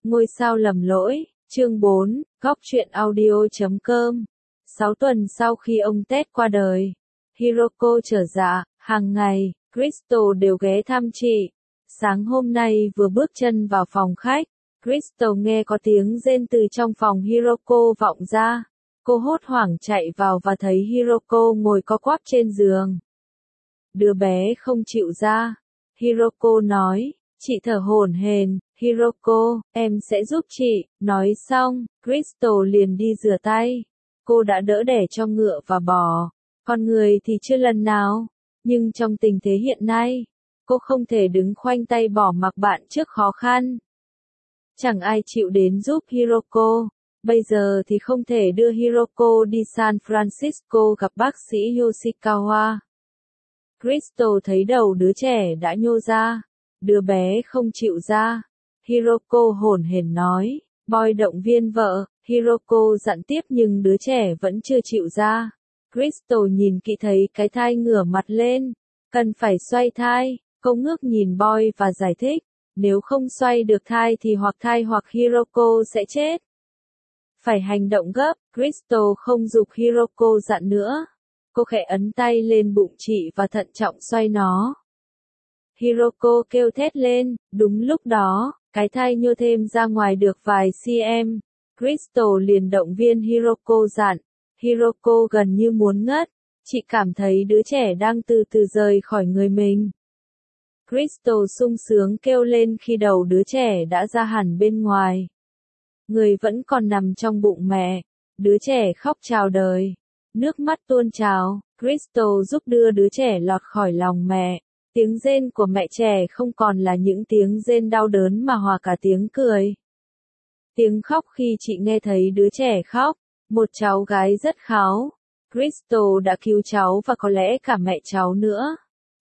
Ngôi sao lầm lỗi, chương 4, góc truyện audio.com. 6 tuần sau khi ông Ted qua đời, Hiroko trở dạ, hàng ngày, Crystal đều ghé thăm chị. Sáng hôm nay vừa bước chân vào phòng khách, Crystal nghe có tiếng rên từ trong phòng Hiroko vọng ra. Cô hốt hoảng chạy vào và thấy Hiroko ngồi co quắp trên giường. Đứa bé không chịu ra. Hiroko nói, chị thở hổn hển. Hiroko, em sẽ giúp chị. Nói xong, Crystal liền đi rửa tay. Cô đã đỡ đẻ cho ngựa và bò. Con người thì chưa lần nào. Nhưng trong tình thế hiện nay, cô không thể đứng khoanh tay bỏ mặc bạn trước khó khăn. Chẳng ai chịu đến giúp Hiroko. Bây giờ thì không thể đưa Hiroko đi San Francisco gặp bác sĩ Yoshikawa. Crystal thấy đầu đứa trẻ đã nhô ra. Đứa bé không chịu ra. Hiroko hổn hển nói. Boy động viên vợ. Hiroko dặn tiếp nhưng đứa trẻ vẫn chưa chịu ra. Crystal nhìn kỹ thấy cái thai ngửa mặt lên. Cần phải xoay thai. Cô ngước nhìn Boy và giải thích. Nếu không xoay được thai thì hoặc thai hoặc Hiroko sẽ chết. Phải hành động gấp. Crystal không giục Hiroko dặn nữa. Cô khẽ ấn tay lên bụng chị và thận trọng xoay nó. Hiroko kêu thét lên. Đúng lúc đó, cái thai nhô thêm ra ngoài được vài cm. Crystal liền động viên Hiroko dặn. Hiroko gần như muốn ngất. Chị cảm thấy đứa trẻ đang từ từ rời khỏi người mình. Crystal sung sướng kêu lên khi đầu đứa trẻ đã ra hẳn bên ngoài. Người vẫn còn nằm trong bụng mẹ. Đứa trẻ khóc chào đời. Nước mắt tuôn trào. Crystal giúp đưa đứa trẻ lọt khỏi lòng mẹ. Tiếng rên của mẹ trẻ không còn là những tiếng rên đau đớn mà hòa cả tiếng cười. Tiếng khóc khi chị nghe thấy đứa trẻ khóc. Một cháu gái rất kháu. Crystal đã cứu cháu và có lẽ cả mẹ cháu nữa.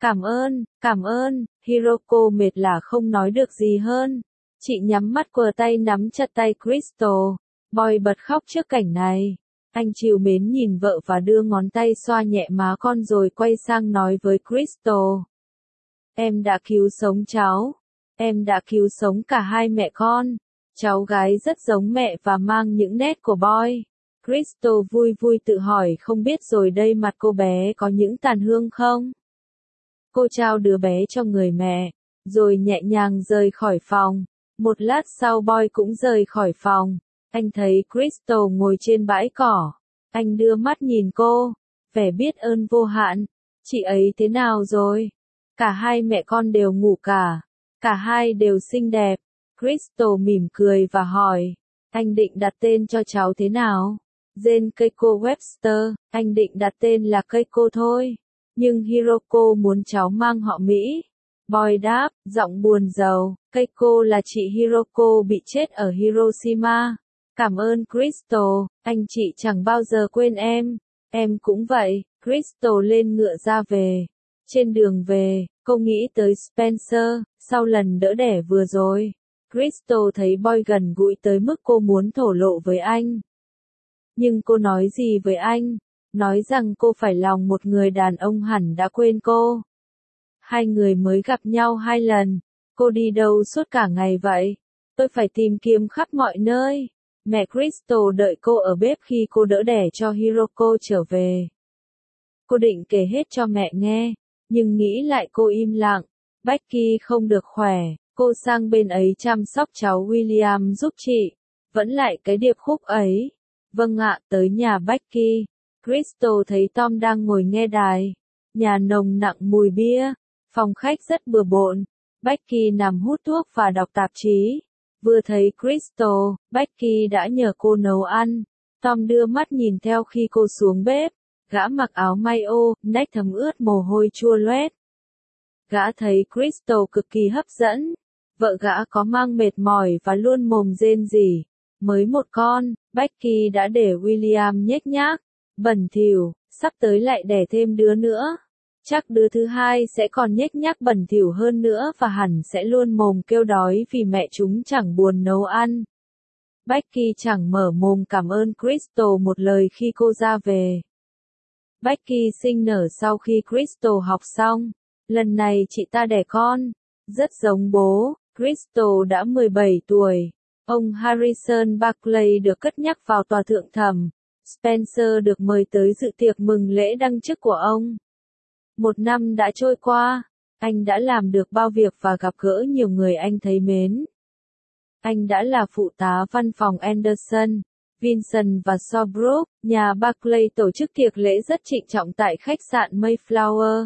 Cảm ơn, Hiroko mệt là không nói được gì hơn. Chị nhắm mắt quờ tay nắm chặt tay Crystal. Boy bật khóc trước cảnh này. Anh trìu mến nhìn vợ và đưa ngón tay xoa nhẹ má con rồi quay sang nói với Crystal. Em đã cứu sống cháu. Em đã cứu sống cả hai mẹ con. Cháu gái rất giống mẹ và mang những nét của Boy. Crystal vui vui tự hỏi không biết rồi đây mặt cô bé có những tàn hương không? Cô trao đứa bé cho người mẹ, rồi nhẹ nhàng rời khỏi phòng. Một lát sau Boy cũng rời khỏi phòng. Anh thấy Crystal ngồi trên bãi cỏ. Anh đưa mắt nhìn cô, vẻ biết ơn vô hạn. Chị ấy thế nào rồi? Cả hai mẹ con đều ngủ cả. Cả hai đều xinh đẹp. Crystal mỉm cười và hỏi. Anh định đặt tên cho cháu thế nào? Jane Keiko Webster, anh định đặt tên là Keiko thôi. Nhưng Hiroko muốn cháu mang họ Mỹ. Boy đáp, giọng buồn rầu. Keiko là chị Hiroko bị chết ở Hiroshima. Cảm ơn Crystal, anh chị chẳng bao giờ quên em. Em cũng vậy. Crystal lên ngựa ra về. Trên đường về, cô nghĩ tới Spencer, sau lần đỡ đẻ vừa rồi. Crystal thấy Boy gần gũi tới mức cô muốn thổ lộ với anh. Nhưng cô nói gì với anh? Nói rằng cô phải lòng một người đàn ông hẳn đã quên cô. Hai người mới gặp nhau 2 lần. Cô đi đâu suốt cả ngày vậy? Tôi phải tìm kiếm khắp mọi nơi. Mẹ Crystal đợi cô ở bếp khi cô đỡ đẻ cho Hiroko trở về. Cô định kể hết cho mẹ nghe, nhưng nghĩ lại cô im lặng. Becky không được khỏe, cô sang bên ấy chăm sóc cháu William giúp chị. Vẫn lại cái điệp khúc ấy. Vâng ạ, tới nhà Becky. Crystal thấy Tom đang ngồi nghe đài. Nhà nồng nặng mùi bia. Phòng khách rất bừa bộn. Becky nằm hút thuốc và đọc tạp chí. Vừa thấy Crystal, Becky đã nhờ cô nấu ăn. Tom đưa mắt nhìn theo khi cô xuống bếp. Gã mặc áo may ô, nách thấm ướt mồ hôi chua loét. Gã thấy Crystal cực kỳ hấp dẫn. Vợ gã có mang mệt mỏi và luôn mồm rên rỉ. Mới một con, Becky đã để William nhếch nhác. Bẩn thỉu, sắp tới lại đẻ thêm đứa nữa. Chắc đứa thứ hai sẽ còn nhếch nhác bẩn thỉu hơn nữa và hẳn sẽ luôn mồm kêu đói vì mẹ chúng chẳng buồn nấu ăn. Becky chẳng mở mồm cảm ơn Crystal một lời khi cô ra về. Becky sinh nở sau khi Crystal học xong. Lần này chị ta đẻ con. Rất giống bố, Crystal đã 17 tuổi. Ông Harrison Barclay được cất nhắc vào tòa thượng thẩm. Spencer được mời tới dự tiệc mừng lễ đăng chức của ông. 1 năm đã trôi qua, anh đã làm được bao việc và gặp gỡ nhiều người anh thấy mến. Anh đã là phụ tá văn phòng Anderson, Vinson và Shawbrook. Nhà Barclay tổ chức tiệc lễ rất trịnh trọng tại khách sạn Mayflower.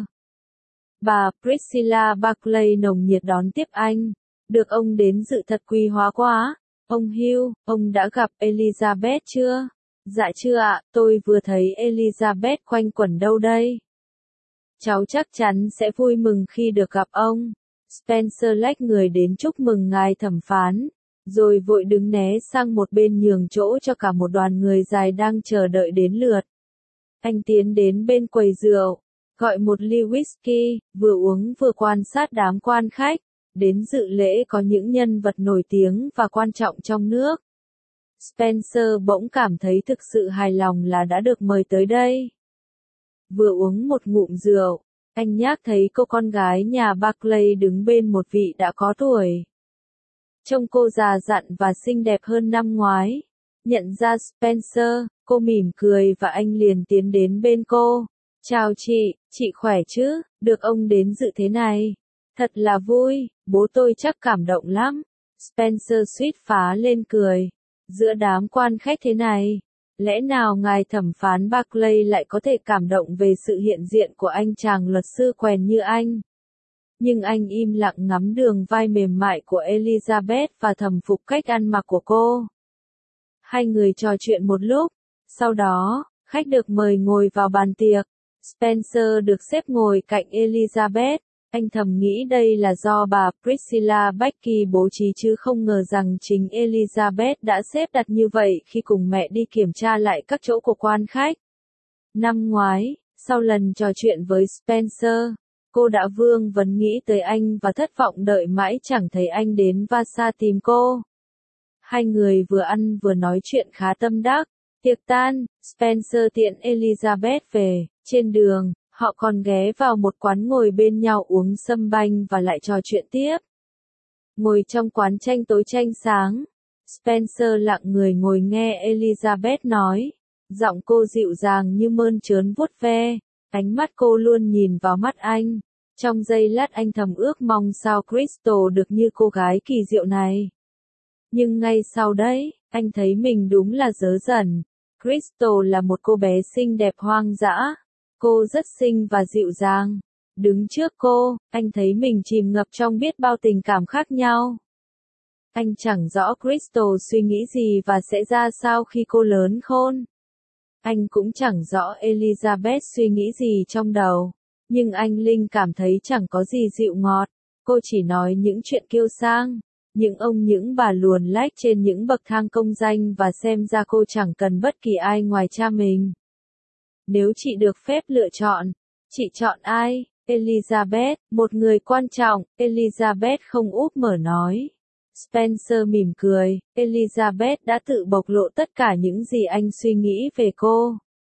Bà Priscilla Barclay nồng nhiệt đón tiếp anh. Được ông đến dự thật quý hóa quá. Ông Hugh, ông đã gặp Elizabeth chưa? Dạ chưa ạ, tôi vừa thấy Elizabeth quanh quẩn đâu đây. Cháu chắc chắn sẽ vui mừng khi được gặp ông. Spencer lách người đến chúc mừng ngài thẩm phán, rồi vội đứng né sang một bên nhường chỗ cho cả một đoàn người dài đang chờ đợi đến lượt. Anh tiến đến bên quầy rượu, gọi một ly whisky, vừa uống vừa quan sát đám quan khách. Đến dự lễ có những nhân vật nổi tiếng và quan trọng trong nước. Spencer bỗng cảm thấy thực sự hài lòng là đã được mời tới đây. Vừa uống một ngụm rượu, anh nhác thấy cô con gái nhà Barclay đứng bên một vị đã có tuổi. Trông cô già dặn và xinh đẹp hơn năm ngoái. Nhận ra Spencer, cô mỉm cười và anh liền tiến đến bên cô. Chào chị khỏe chứ, được ông đến dự thế này. Thật là vui, bố tôi chắc cảm động lắm. Spencer suýt phá lên cười. Giữa đám quan khách thế này, lẽ nào ngài thẩm phán Barclay lại có thể cảm động về sự hiện diện của anh chàng luật sư quèn như anh? Nhưng anh im lặng ngắm đường vai mềm mại của Elizabeth và thầm phục cách ăn mặc của cô. Hai người trò chuyện một lúc, sau đó, khách được mời ngồi vào bàn tiệc. Spencer được xếp ngồi cạnh Elizabeth. Anh thầm nghĩ đây là do bà Priscilla Becky bố trí chứ không ngờ rằng chính Elizabeth đã xếp đặt như vậy khi cùng mẹ đi kiểm tra lại các chỗ của quan khách. Năm ngoái, sau lần trò chuyện với Spencer, cô đã vương vấn nghĩ tới anh và thất vọng đợi mãi chẳng thấy anh đến Vasa tìm cô. Hai người vừa ăn vừa nói chuyện khá tâm đắc. Tiệc tan, Spencer tiện Elizabeth về. Trên đường, họ còn ghé vào một quán ngồi bên nhau uống sâm banh và lại trò chuyện tiếp. Ngồi trong quán tranh tối tranh sáng, Spencer lặng người ngồi nghe Elizabeth nói. Giọng cô dịu dàng như mơn trớn vuốt ve, ánh mắt cô luôn nhìn vào mắt anh. Trong giây lát anh thầm ước mong sao Crystal được như cô gái kỳ diệu này. Nhưng ngay sau đấy, anh thấy mình đúng là dớ dẩn. Crystal là một cô bé xinh đẹp hoang dã. Cô rất xinh và dịu dàng. Đứng trước cô, anh thấy mình chìm ngập trong biết bao tình cảm khác nhau. Anh chẳng rõ Crystal suy nghĩ gì và sẽ ra sao khi cô lớn khôn. Anh cũng chẳng rõ Elizabeth suy nghĩ gì trong đầu. Nhưng anh Linh cảm thấy chẳng có gì dịu ngọt. Cô chỉ nói những chuyện kiêu sang. Những ông những bà luồn lách trên những bậc thang công danh và xem ra cô chẳng cần bất kỳ ai ngoài cha mình. Nếu chị được phép lựa chọn, chị chọn ai? Elizabeth, một người quan trọng, Elizabeth không úp mở nói. Spencer mỉm cười, Elizabeth đã tự bộc lộ tất cả những gì anh suy nghĩ về cô.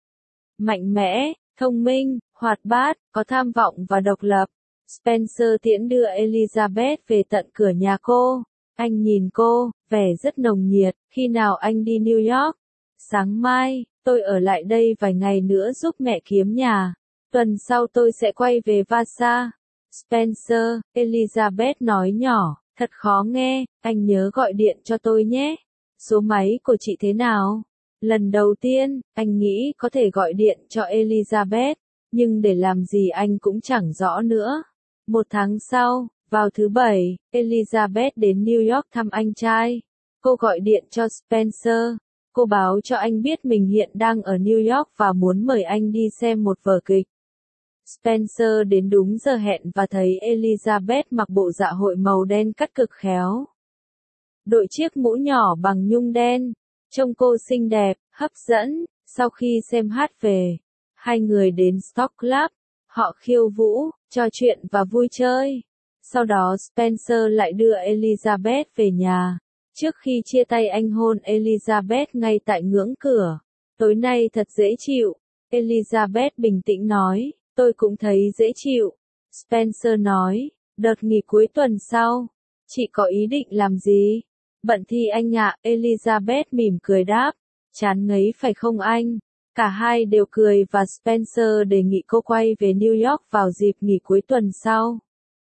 Mạnh mẽ, thông minh, hoạt bát, có tham vọng và độc lập. Spencer tiễn đưa Elizabeth về tận cửa nhà cô. Anh nhìn cô, vẻ rất nồng nhiệt. Khi nào anh đi New York? Sáng mai, tôi ở lại đây vài ngày nữa giúp mẹ kiếm nhà. Tuần sau tôi sẽ quay về Vasa. Spencer, Elizabeth nói nhỏ, thật khó nghe, anh nhớ gọi điện cho tôi nhé. Số máy của chị thế nào? Lần đầu tiên, anh nghĩ có thể gọi điện cho Elizabeth, nhưng để làm gì anh cũng chẳng rõ nữa. Một tháng sau, vào thứ Bảy, Elizabeth đến New York thăm anh trai. Cô gọi điện cho Spencer. Cô báo cho anh biết mình hiện đang ở New York và muốn mời anh đi xem một vở kịch. Spencer đến đúng giờ hẹn và thấy Elizabeth mặc bộ dạ hội màu đen cắt cực khéo. Đội chiếc mũ nhỏ bằng nhung đen. Trông cô xinh đẹp, hấp dẫn. Sau khi xem hát về, hai người đến Stock Club. Họ khiêu vũ, trò chuyện và vui chơi. Sau đó Spencer lại đưa Elizabeth về nhà. Trước khi chia tay anh hôn Elizabeth ngay tại ngưỡng cửa. Tối nay thật dễ chịu. Elizabeth bình tĩnh nói, tôi cũng thấy dễ chịu. Spencer nói, đợt nghỉ cuối tuần sau, chị có ý định làm gì? Bận thì anh ạ, Elizabeth mỉm cười đáp. Chán ngấy phải không anh? Cả hai đều cười và Spencer đề nghị cô quay về New York vào dịp nghỉ cuối tuần sau.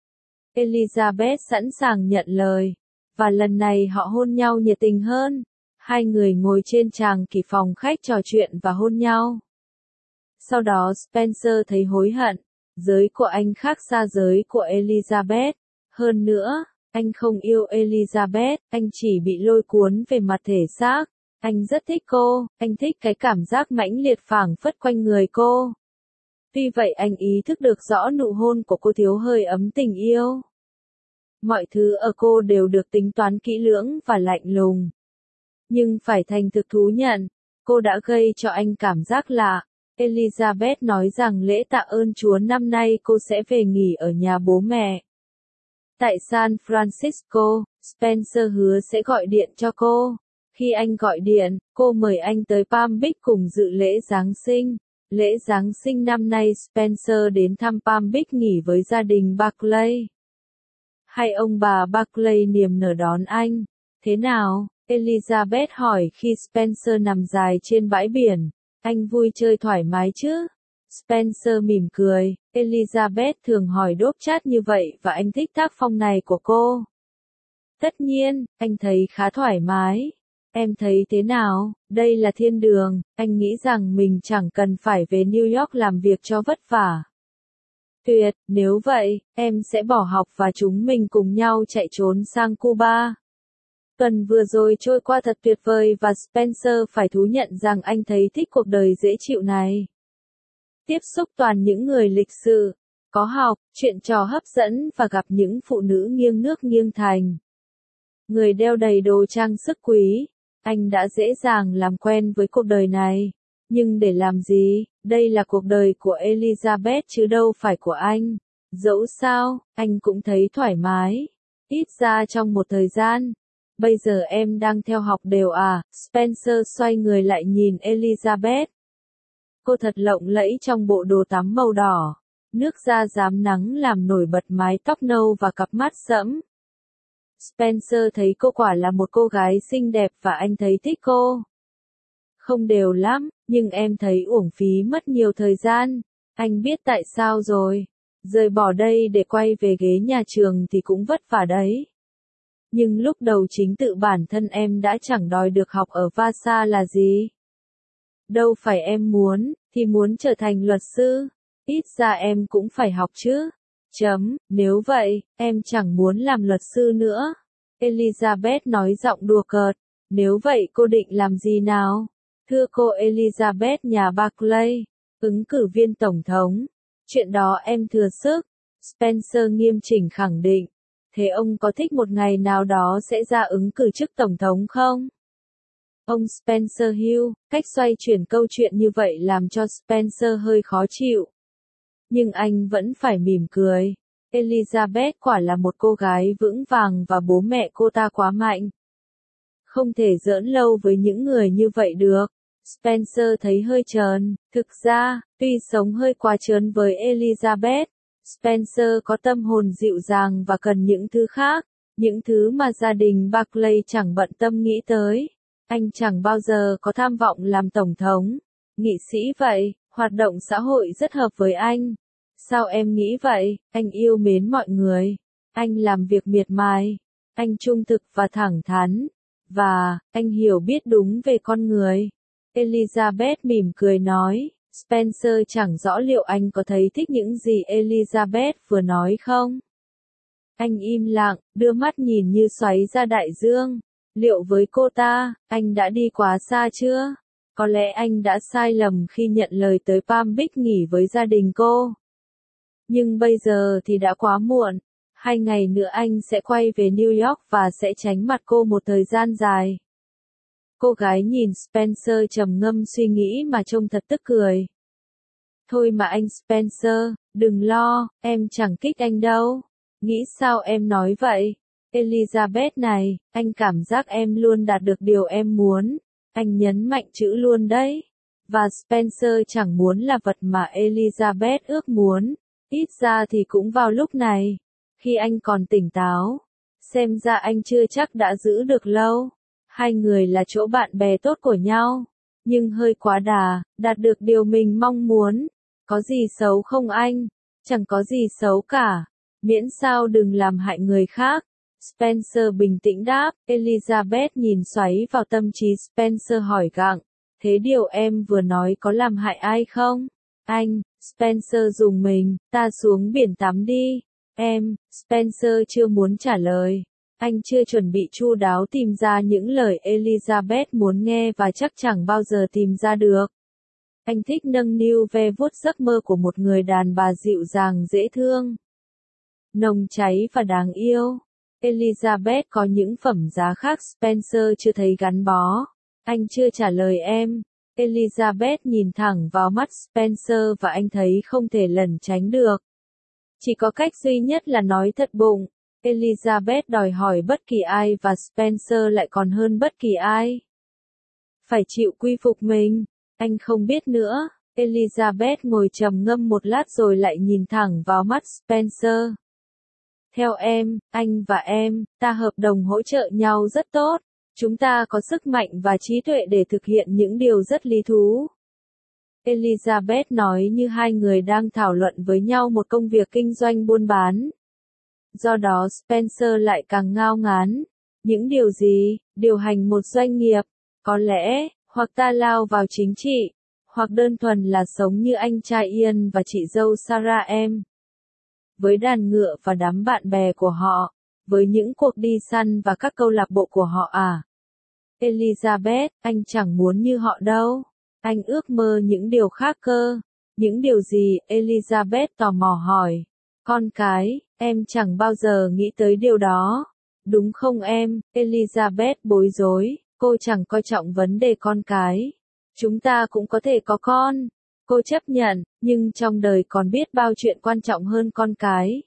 Elizabeth sẵn sàng nhận lời, và lần này họ hôn nhau nhiệt tình hơn. Hai người ngồi trên tràng kỷ phòng khách trò chuyện và hôn nhau. Sau đó Spencer thấy hối hận, giới của anh khác xa giới của Elizabeth. Hơn nữa, anh không yêu Elizabeth, anh chỉ bị lôi cuốn về mặt thể xác. Anh rất thích cô, anh thích cái cảm giác mãnh liệt phảng phất quanh người cô. Tuy vậy anh ý thức được rõ nụ hôn của cô thiếu hơi ấm tình yêu. Mọi thứ ở cô đều được tính toán kỹ lưỡng và lạnh lùng. Nhưng phải thành thực thú nhận, cô đã gây cho anh cảm giác lạ. Elizabeth nói rằng lễ tạ ơn Chúa năm nay cô sẽ về nghỉ ở nhà bố mẹ. Tại San Francisco, Spencer hứa sẽ gọi điện cho cô. Khi anh gọi điện, cô mời anh tới Palm Beach cùng dự lễ Giáng sinh. Lễ Giáng sinh năm nay Spencer đến thăm Palm Beach nghỉ với gia đình Barclay. Hay ông bà Barclay niềm nở đón anh. Thế nào? Elizabeth hỏi khi Spencer nằm dài trên bãi biển. Anh vui chơi thoải mái chứ? Spencer mỉm cười. Elizabeth thường hỏi đốp chát như vậy và anh thích tác phong này của cô. Tất nhiên, anh thấy khá thoải mái. Em thấy thế nào? Đây là thiên đường. Anh nghĩ rằng mình chẳng cần phải về New York làm việc cho vất vả. Tuyệt, nếu vậy, em sẽ bỏ học và chúng mình cùng nhau chạy trốn sang Cuba. Tuần vừa rồi trôi qua thật tuyệt vời và Spencer phải thú nhận rằng anh thấy thích cuộc đời dễ chịu này. Tiếp xúc toàn những người lịch sự, có học, chuyện trò hấp dẫn và gặp những phụ nữ nghiêng nước nghiêng thành. Người đeo đầy đồ trang sức quý. Anh đã dễ dàng làm quen với cuộc đời này. Nhưng để làm gì? Đây là cuộc đời của Elizabeth chứ đâu phải của anh. Dẫu sao, anh cũng thấy thoải mái. Ít ra trong một thời gian. Bây giờ em đang theo học đều à? Spencer xoay người lại nhìn Elizabeth. Cô thật lộng lẫy trong bộ đồ tắm màu đỏ. Nước da rám nắng làm nổi bật mái tóc nâu và cặp mắt sẫm. Spencer thấy cô quả là một cô gái xinh đẹp và anh thấy thích cô. Không đều lắm, nhưng em thấy uổng phí mất nhiều thời gian. Anh biết tại sao rồi. Rời bỏ đây để quay về ghế nhà trường thì cũng vất vả đấy. Nhưng lúc đầu chính tự bản thân em đã chẳng đòi được học ở Vasa là gì. Đâu phải em muốn, thì muốn trở thành luật sư. Ít ra em cũng phải học chứ. Nếu vậy, em chẳng muốn làm luật sư nữa. Elizabeth nói giọng đùa cợt. Nếu vậy cô định làm gì nào? Thưa cô Elizabeth nhà Barclay, ứng cử viên tổng thống. Chuyện đó em thừa sức. Spencer nghiêm chỉnh khẳng định. Thế ông có thích một ngày nào đó sẽ ra ứng cử chức tổng thống không? Ông Spencer Hill, cách xoay chuyển câu chuyện như vậy làm cho Spencer hơi khó chịu. Nhưng anh vẫn phải mỉm cười. Elizabeth quả là một cô gái vững vàng và bố mẹ cô ta quá mạnh. Không thể giỡn lâu với những người như vậy được. Spencer thấy hơi trớn. Thực ra, tuy sống hơi quá trớn với Elizabeth, Spencer có tâm hồn dịu dàng và cần những thứ khác, những thứ mà gia đình Barclay chẳng bận tâm nghĩ tới. Anh chẳng bao giờ có tham vọng làm tổng thống, nghị sĩ vậy, hoạt động xã hội rất hợp với anh. Sao em nghĩ vậy? Anh yêu mến mọi người. Anh làm việc miệt mài. Anh trung thực và thẳng thắn. Và, anh hiểu biết đúng về con người. Elizabeth mỉm cười nói. Spencer chẳng rõ liệu anh có thấy thích những gì Elizabeth vừa nói không? Anh im lặng, đưa mắt nhìn như xoáy ra đại dương. Liệu với cô ta, anh đã đi quá xa chưa? Có lẽ anh đã sai lầm khi nhận lời tới Palm Beach nghỉ với gia đình cô. Nhưng bây giờ thì đã quá muộn. 2 ngày nữa anh sẽ quay về New York và sẽ tránh mặt cô một thời gian dài. Cô gái nhìn Spencer trầm ngâm suy nghĩ mà trông thật tức cười. Thôi mà anh Spencer, đừng lo, em chẳng kích anh đâu. Nghĩ sao em nói vậy? Elizabeth này, anh cảm giác em luôn đạt được điều em muốn. Anh nhấn mạnh chữ luôn đấy. Và Spencer chẳng muốn là vật mà Elizabeth ước muốn. Ít ra thì cũng vào lúc này. Khi anh còn tỉnh táo. Xem ra anh chưa chắc đã giữ được lâu. Hai người là chỗ bạn bè tốt của nhau. Nhưng hơi quá đà, đạt được điều mình mong muốn. Có gì xấu không anh? Chẳng có gì xấu cả. Miễn sao đừng làm hại người khác. Spencer bình tĩnh đáp. Elizabeth nhìn xoáy vào tâm trí Spencer hỏi gặng. Thế điều em vừa nói có làm hại ai không? Anh, Spencer dùng mình, ta xuống biển tắm đi. Em, Spencer chưa muốn trả lời. Anh chưa chuẩn bị chu đáo tìm ra những lời Elizabeth muốn nghe và chắc chẳng bao giờ tìm ra được. Anh thích nâng niu ve vuốt giấc mơ của một người đàn bà dịu dàng dễ thương, nồng cháy và đáng yêu. Elizabeth có những phẩm giá khác Spencer chưa thấy gắn bó. Anh chưa trả lời em. Elizabeth nhìn thẳng vào mắt Spencer và anh thấy không thể lẩn tránh được. Chỉ có cách duy nhất là nói thật bụng. Elizabeth đòi hỏi bất kỳ ai và Spencer lại còn hơn bất kỳ ai. Phải chịu quy phục mình. Anh không biết nữa. Elizabeth ngồi trầm ngâm một lát rồi lại nhìn thẳng vào mắt Spencer. Theo em, anh và em, ta hợp đồng hỗ trợ nhau rất tốt. Chúng ta có sức mạnh và trí tuệ để thực hiện những điều rất lý thú. Elizabeth nói như hai người đang thảo luận với nhau một công việc kinh doanh buôn bán. Do đó Spencer lại càng ngao ngán. Những điều gì? Điều hành một doanh nghiệp. Có lẽ, hoặc ta lao vào chính trị, hoặc đơn thuần là sống như anh trai Ian và chị dâu Sarah em. Với đàn ngựa và đám bạn bè của họ, với những cuộc đi săn và các câu lạc bộ của họ à? Elizabeth, anh chẳng muốn như họ đâu. Anh ước mơ những điều khác cơ. Những điều gì? Elizabeth tò mò hỏi. Con cái, em chẳng bao giờ nghĩ tới điều đó. Đúng không em? Elizabeth bối rối, cô chẳng coi trọng vấn đề con cái. Chúng ta cũng có thể có con. Cô chấp nhận, nhưng trong đời còn biết bao chuyện quan trọng hơn con cái.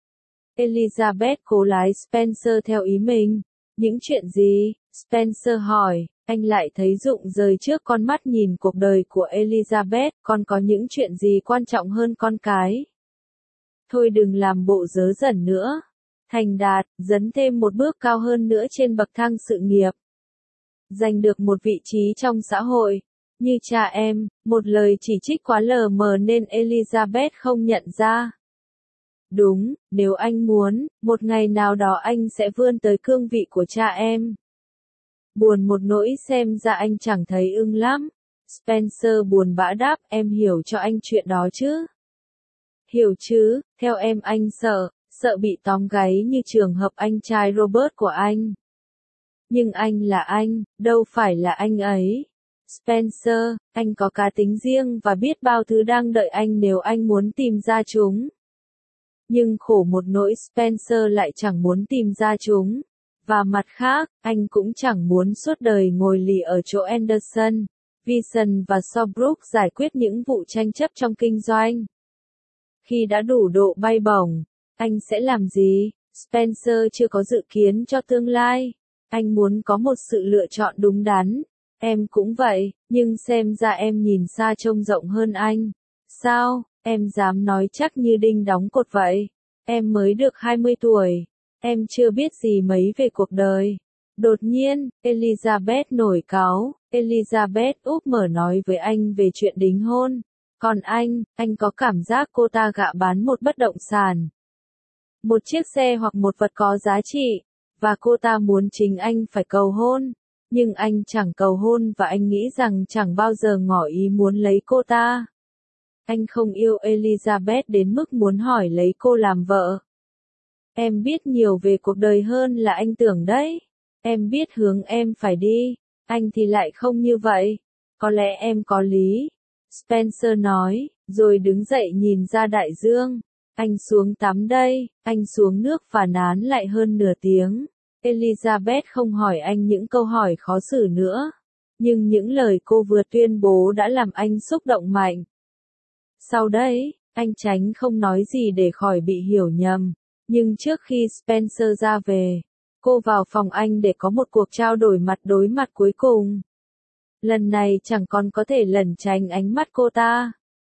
Elizabeth cố lái Spencer theo ý mình. Những chuyện gì? Spencer hỏi, anh lại thấy rụng rời trước con mắt nhìn cuộc đời của Elizabeth, con có những chuyện gì quan trọng hơn con cái? Thôi đừng làm bộ dớ dẩn nữa. Thành đạt, dấn thêm một bước cao hơn nữa trên bậc thang sự nghiệp. Giành được một vị trí trong xã hội. Như cha em, một lời chỉ trích quá lờ mờ nên Elizabeth không nhận ra. Đúng, nếu anh muốn, một ngày nào đó anh sẽ vươn tới cương vị của cha em. Buồn một nỗi xem ra anh chẳng thấy ưng lắm. Spencer buồn bã đáp, em hiểu cho anh chuyện đó chứ? Hiểu chứ, theo em anh sợ bị tóm gáy như trường hợp anh trai Robert của anh. Nhưng anh là anh, đâu phải là anh ấy. Spencer, anh có cá tính riêng và biết bao thứ đang đợi anh nếu anh muốn tìm ra chúng. Nhưng khổ một nỗi Spencer lại chẳng muốn tìm ra chúng. Và mặt khác, anh cũng chẳng muốn suốt đời ngồi lì ở chỗ Anderson, Vinson và Sawbrook giải quyết những vụ tranh chấp trong kinh doanh. Khi đã đủ độ bay bổng, anh sẽ làm gì? Spencer chưa có dự kiến cho tương lai. Anh muốn có một sự lựa chọn đúng đắn. Em cũng vậy, nhưng xem ra em nhìn xa trông rộng hơn anh. Sao, em dám nói chắc như đinh đóng cột vậy? Em mới được 20 tuổi. Em chưa biết gì mấy về cuộc đời. Đột nhiên, Elizabeth nổi cáu. Elizabeth úp mở nói với anh về chuyện đính hôn. Còn anh có cảm giác cô ta gạ bán một bất động sản, một chiếc xe hoặc một vật có giá trị, và cô ta muốn chính anh phải cầu hôn. Nhưng anh chẳng cầu hôn và anh nghĩ rằng chẳng bao giờ ngỏ ý muốn lấy cô ta. Anh không yêu Elizabeth đến mức muốn hỏi lấy cô làm vợ. Em biết nhiều về cuộc đời hơn là anh tưởng đấy. Em biết hướng em phải đi. Anh thì lại không như vậy. Có lẽ em có lý. Spencer nói, rồi đứng dậy nhìn ra đại dương. Anh xuống tắm đây. Anh xuống nước và nán lại hơn nửa tiếng. Elizabeth không hỏi anh những câu hỏi khó xử nữa. Nhưng những lời cô vừa tuyên bố đã làm anh xúc động mạnh. Sau đấy, anh tránh không nói gì để khỏi bị hiểu nhầm. Nhưng trước khi Spencer ra về, cô vào phòng anh để có một cuộc trao đổi mặt đối mặt cuối cùng. Lần này chẳng còn có thể lẩn tránh ánh mắt cô ta.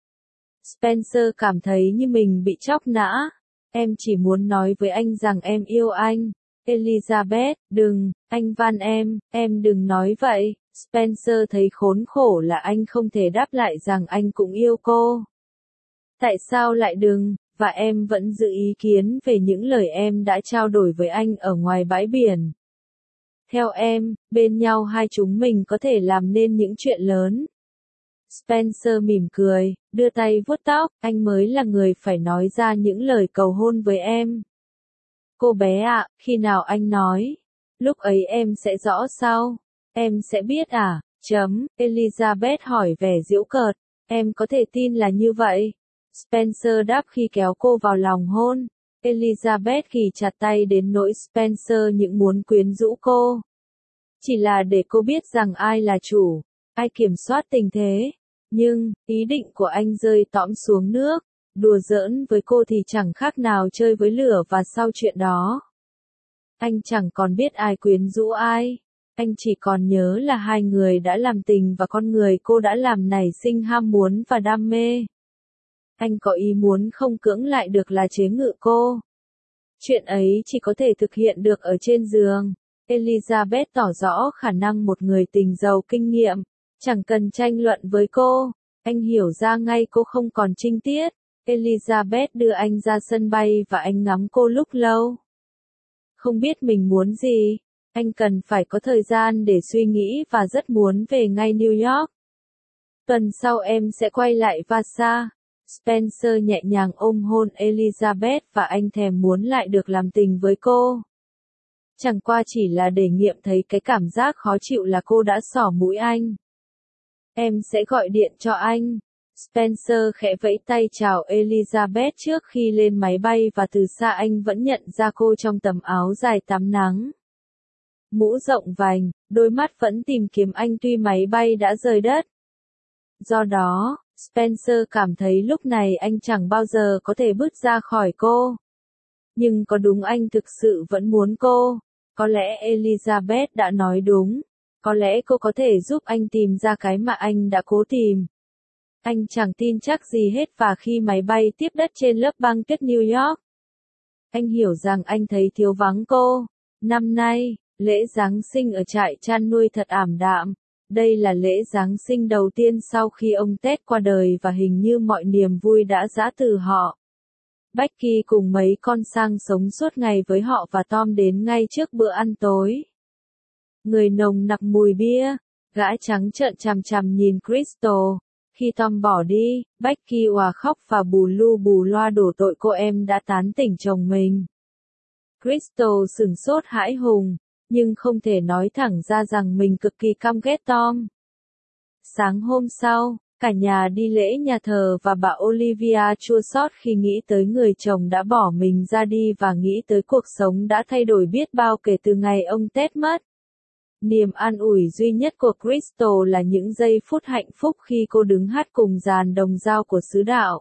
Spencer cảm thấy như mình bị chóc nã. Em chỉ muốn nói với anh rằng em yêu anh. Elizabeth, đừng, anh van em đừng nói vậy. Spencer thấy khốn khổ là anh không thể đáp lại rằng anh cũng yêu cô. Tại sao lại đừng, và em vẫn giữ ý kiến về những lời em đã trao đổi với anh ở ngoài bãi biển. Theo em, bên nhau hai chúng mình có thể làm nên những chuyện lớn. Spencer mỉm cười, đưa tay vuốt tóc, anh mới là người phải nói ra những lời cầu hôn với em. Cô bé ạ, khi nào anh nói? Lúc ấy em sẽ rõ sao? Em sẽ biết à? Elizabeth hỏi vẻ giễu cợt. Em có thể tin là như vậy. Spencer đáp khi kéo cô vào lòng hôn. Elizabeth ghì chặt tay đến nỗi Spencer những muốn quyến rũ cô. Chỉ là để cô biết rằng ai là chủ, ai kiểm soát tình thế. Nhưng, ý định của anh rơi tõm xuống nước. Đùa giỡn với cô thì chẳng khác nào chơi với lửa và sau chuyện đó. Anh chẳng còn biết ai quyến rũ ai. Anh chỉ còn nhớ là hai người đã làm tình và con người cô đã làm nảy sinh ham muốn và đam mê. Anh có ý muốn không cưỡng lại được là chế ngự cô. Chuyện ấy chỉ có thể thực hiện được ở trên giường. Elizabeth tỏ rõ khả năng một người tình giàu kinh nghiệm. Chẳng cần tranh luận với cô. Anh hiểu ra ngay cô không còn trinh tiết. Elizabeth đưa anh ra sân bay và anh ngắm cô lúc lâu. Không biết mình muốn gì. Anh cần phải có thời gian để suy nghĩ và rất muốn về ngay New York. Tuần sau em sẽ quay lại Vasa. Spencer nhẹ nhàng ôm hôn Elizabeth và anh thèm muốn lại được làm tình với cô. Chẳng qua chỉ là để nghiệm thấy cái cảm giác khó chịu là cô đã xỏ mũi anh. Em sẽ gọi điện cho anh. Spencer khẽ vẫy tay chào Elizabeth trước khi lên máy bay và từ xa anh vẫn nhận ra cô trong tấm áo dài tắm nắng. Mũ rộng vành, đôi mắt vẫn tìm kiếm anh tuy máy bay đã rời đất. Do đó, Spencer cảm thấy lúc này anh chẳng bao giờ có thể bước ra khỏi cô. Nhưng có đúng anh thực sự vẫn muốn cô? Có lẽ Elizabeth đã nói đúng. Có lẽ cô có thể giúp anh tìm ra cái mà anh đã cố tìm. Anh chẳng tin chắc gì hết và khi máy bay tiếp đất trên lớp băng tuyết New York, anh hiểu rằng anh thấy thiếu vắng cô. Năm nay, lễ Giáng sinh ở trại chăn nuôi thật ảm đạm. Đây là lễ Giáng sinh đầu tiên sau khi ông Ted qua đời và hình như mọi niềm vui đã giã từ họ. Becky cùng mấy con sang sống suốt ngày với họ và Tom đến ngay trước bữa ăn tối. Người nồng nặc mùi bia, gã trắng trợn chằm chằm nhìn Crystal. Khi Tom bỏ đi, Becky òa khóc và bù lu bù loa đổ tội cô em đã tán tỉnh chồng mình. Crystal sửng sốt hãi hùng, nhưng không thể nói thẳng ra rằng mình cực kỳ căm ghét Tom. Sáng hôm sau, cả nhà đi lễ nhà thờ và bà Olivia chua xót khi nghĩ tới người chồng đã bỏ mình ra đi và nghĩ tới cuộc sống đã thay đổi biết bao kể từ ngày ông Ted mất. Niềm an ủi duy nhất của Crystal là những giây phút hạnh phúc khi cô đứng hát cùng dàn đồng dao của xứ đạo.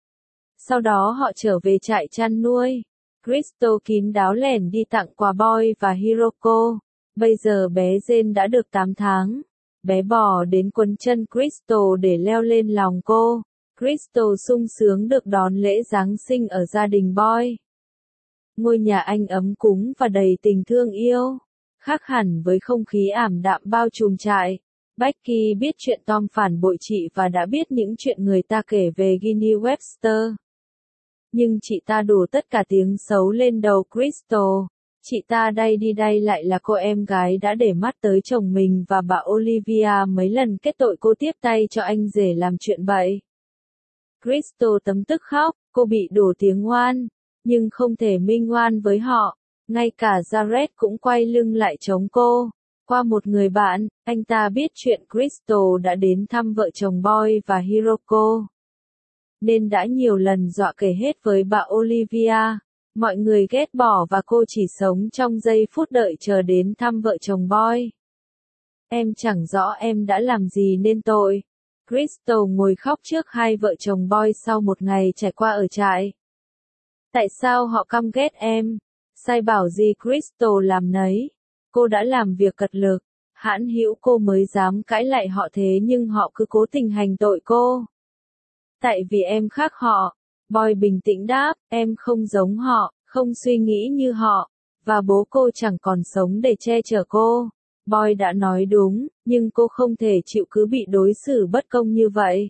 Sau đó họ trở về trại chăn nuôi. Crystal kín đáo lẻn đi tặng quà Boy và Hiroko. Bây giờ bé Jane đã được 8 tháng. Bé bò đến quấn chân Crystal để leo lên lòng cô. Crystal sung sướng được đón lễ Giáng sinh ở gia đình Boy. Ngôi nhà anh ấm cúng và đầy tình thương yêu. Khác hẳn với không khí ảm đạm bao trùm trại. Becky biết chuyện Tom phản bội chị và đã biết những chuyện người ta kể về Ginny Webster. Nhưng chị ta đổ tất cả tiếng xấu lên đầu Crystal. Chị ta đay đi đay lại là cô em gái đã để mắt tới chồng mình và bà Olivia mấy lần kết tội cô tiếp tay cho anh rể làm chuyện bậy. Crystal tấm tức khóc, cô bị đổ tiếng oan, nhưng không thể minh oan với họ. Ngay cả Jared cũng quay lưng lại chống cô. Qua một người bạn, anh ta biết chuyện Crystal đã đến thăm vợ chồng Boy và Hiroko. Nên đã nhiều lần dọa kể hết với bà Olivia. Mọi người ghét bỏ và cô chỉ sống trong giây phút đợi chờ đến thăm vợ chồng Boy. Em chẳng rõ em đã làm gì nên tội. Crystal ngồi khóc trước hai vợ chồng Boy sau một ngày trải qua ở trại. Tại sao họ căm ghét em? Sai bảo gì Crystal làm nấy. Cô đã làm việc cật lực, hãn hữu cô mới dám cãi lại họ thế nhưng họ cứ cố tình hành tội cô. Tại vì em khác họ. Boy bình tĩnh đáp, em không giống họ, không suy nghĩ như họ. và bố cô chẳng còn sống để che chở cô. Boy đã nói đúng, nhưng cô không thể chịu cứ bị đối xử bất công như vậy.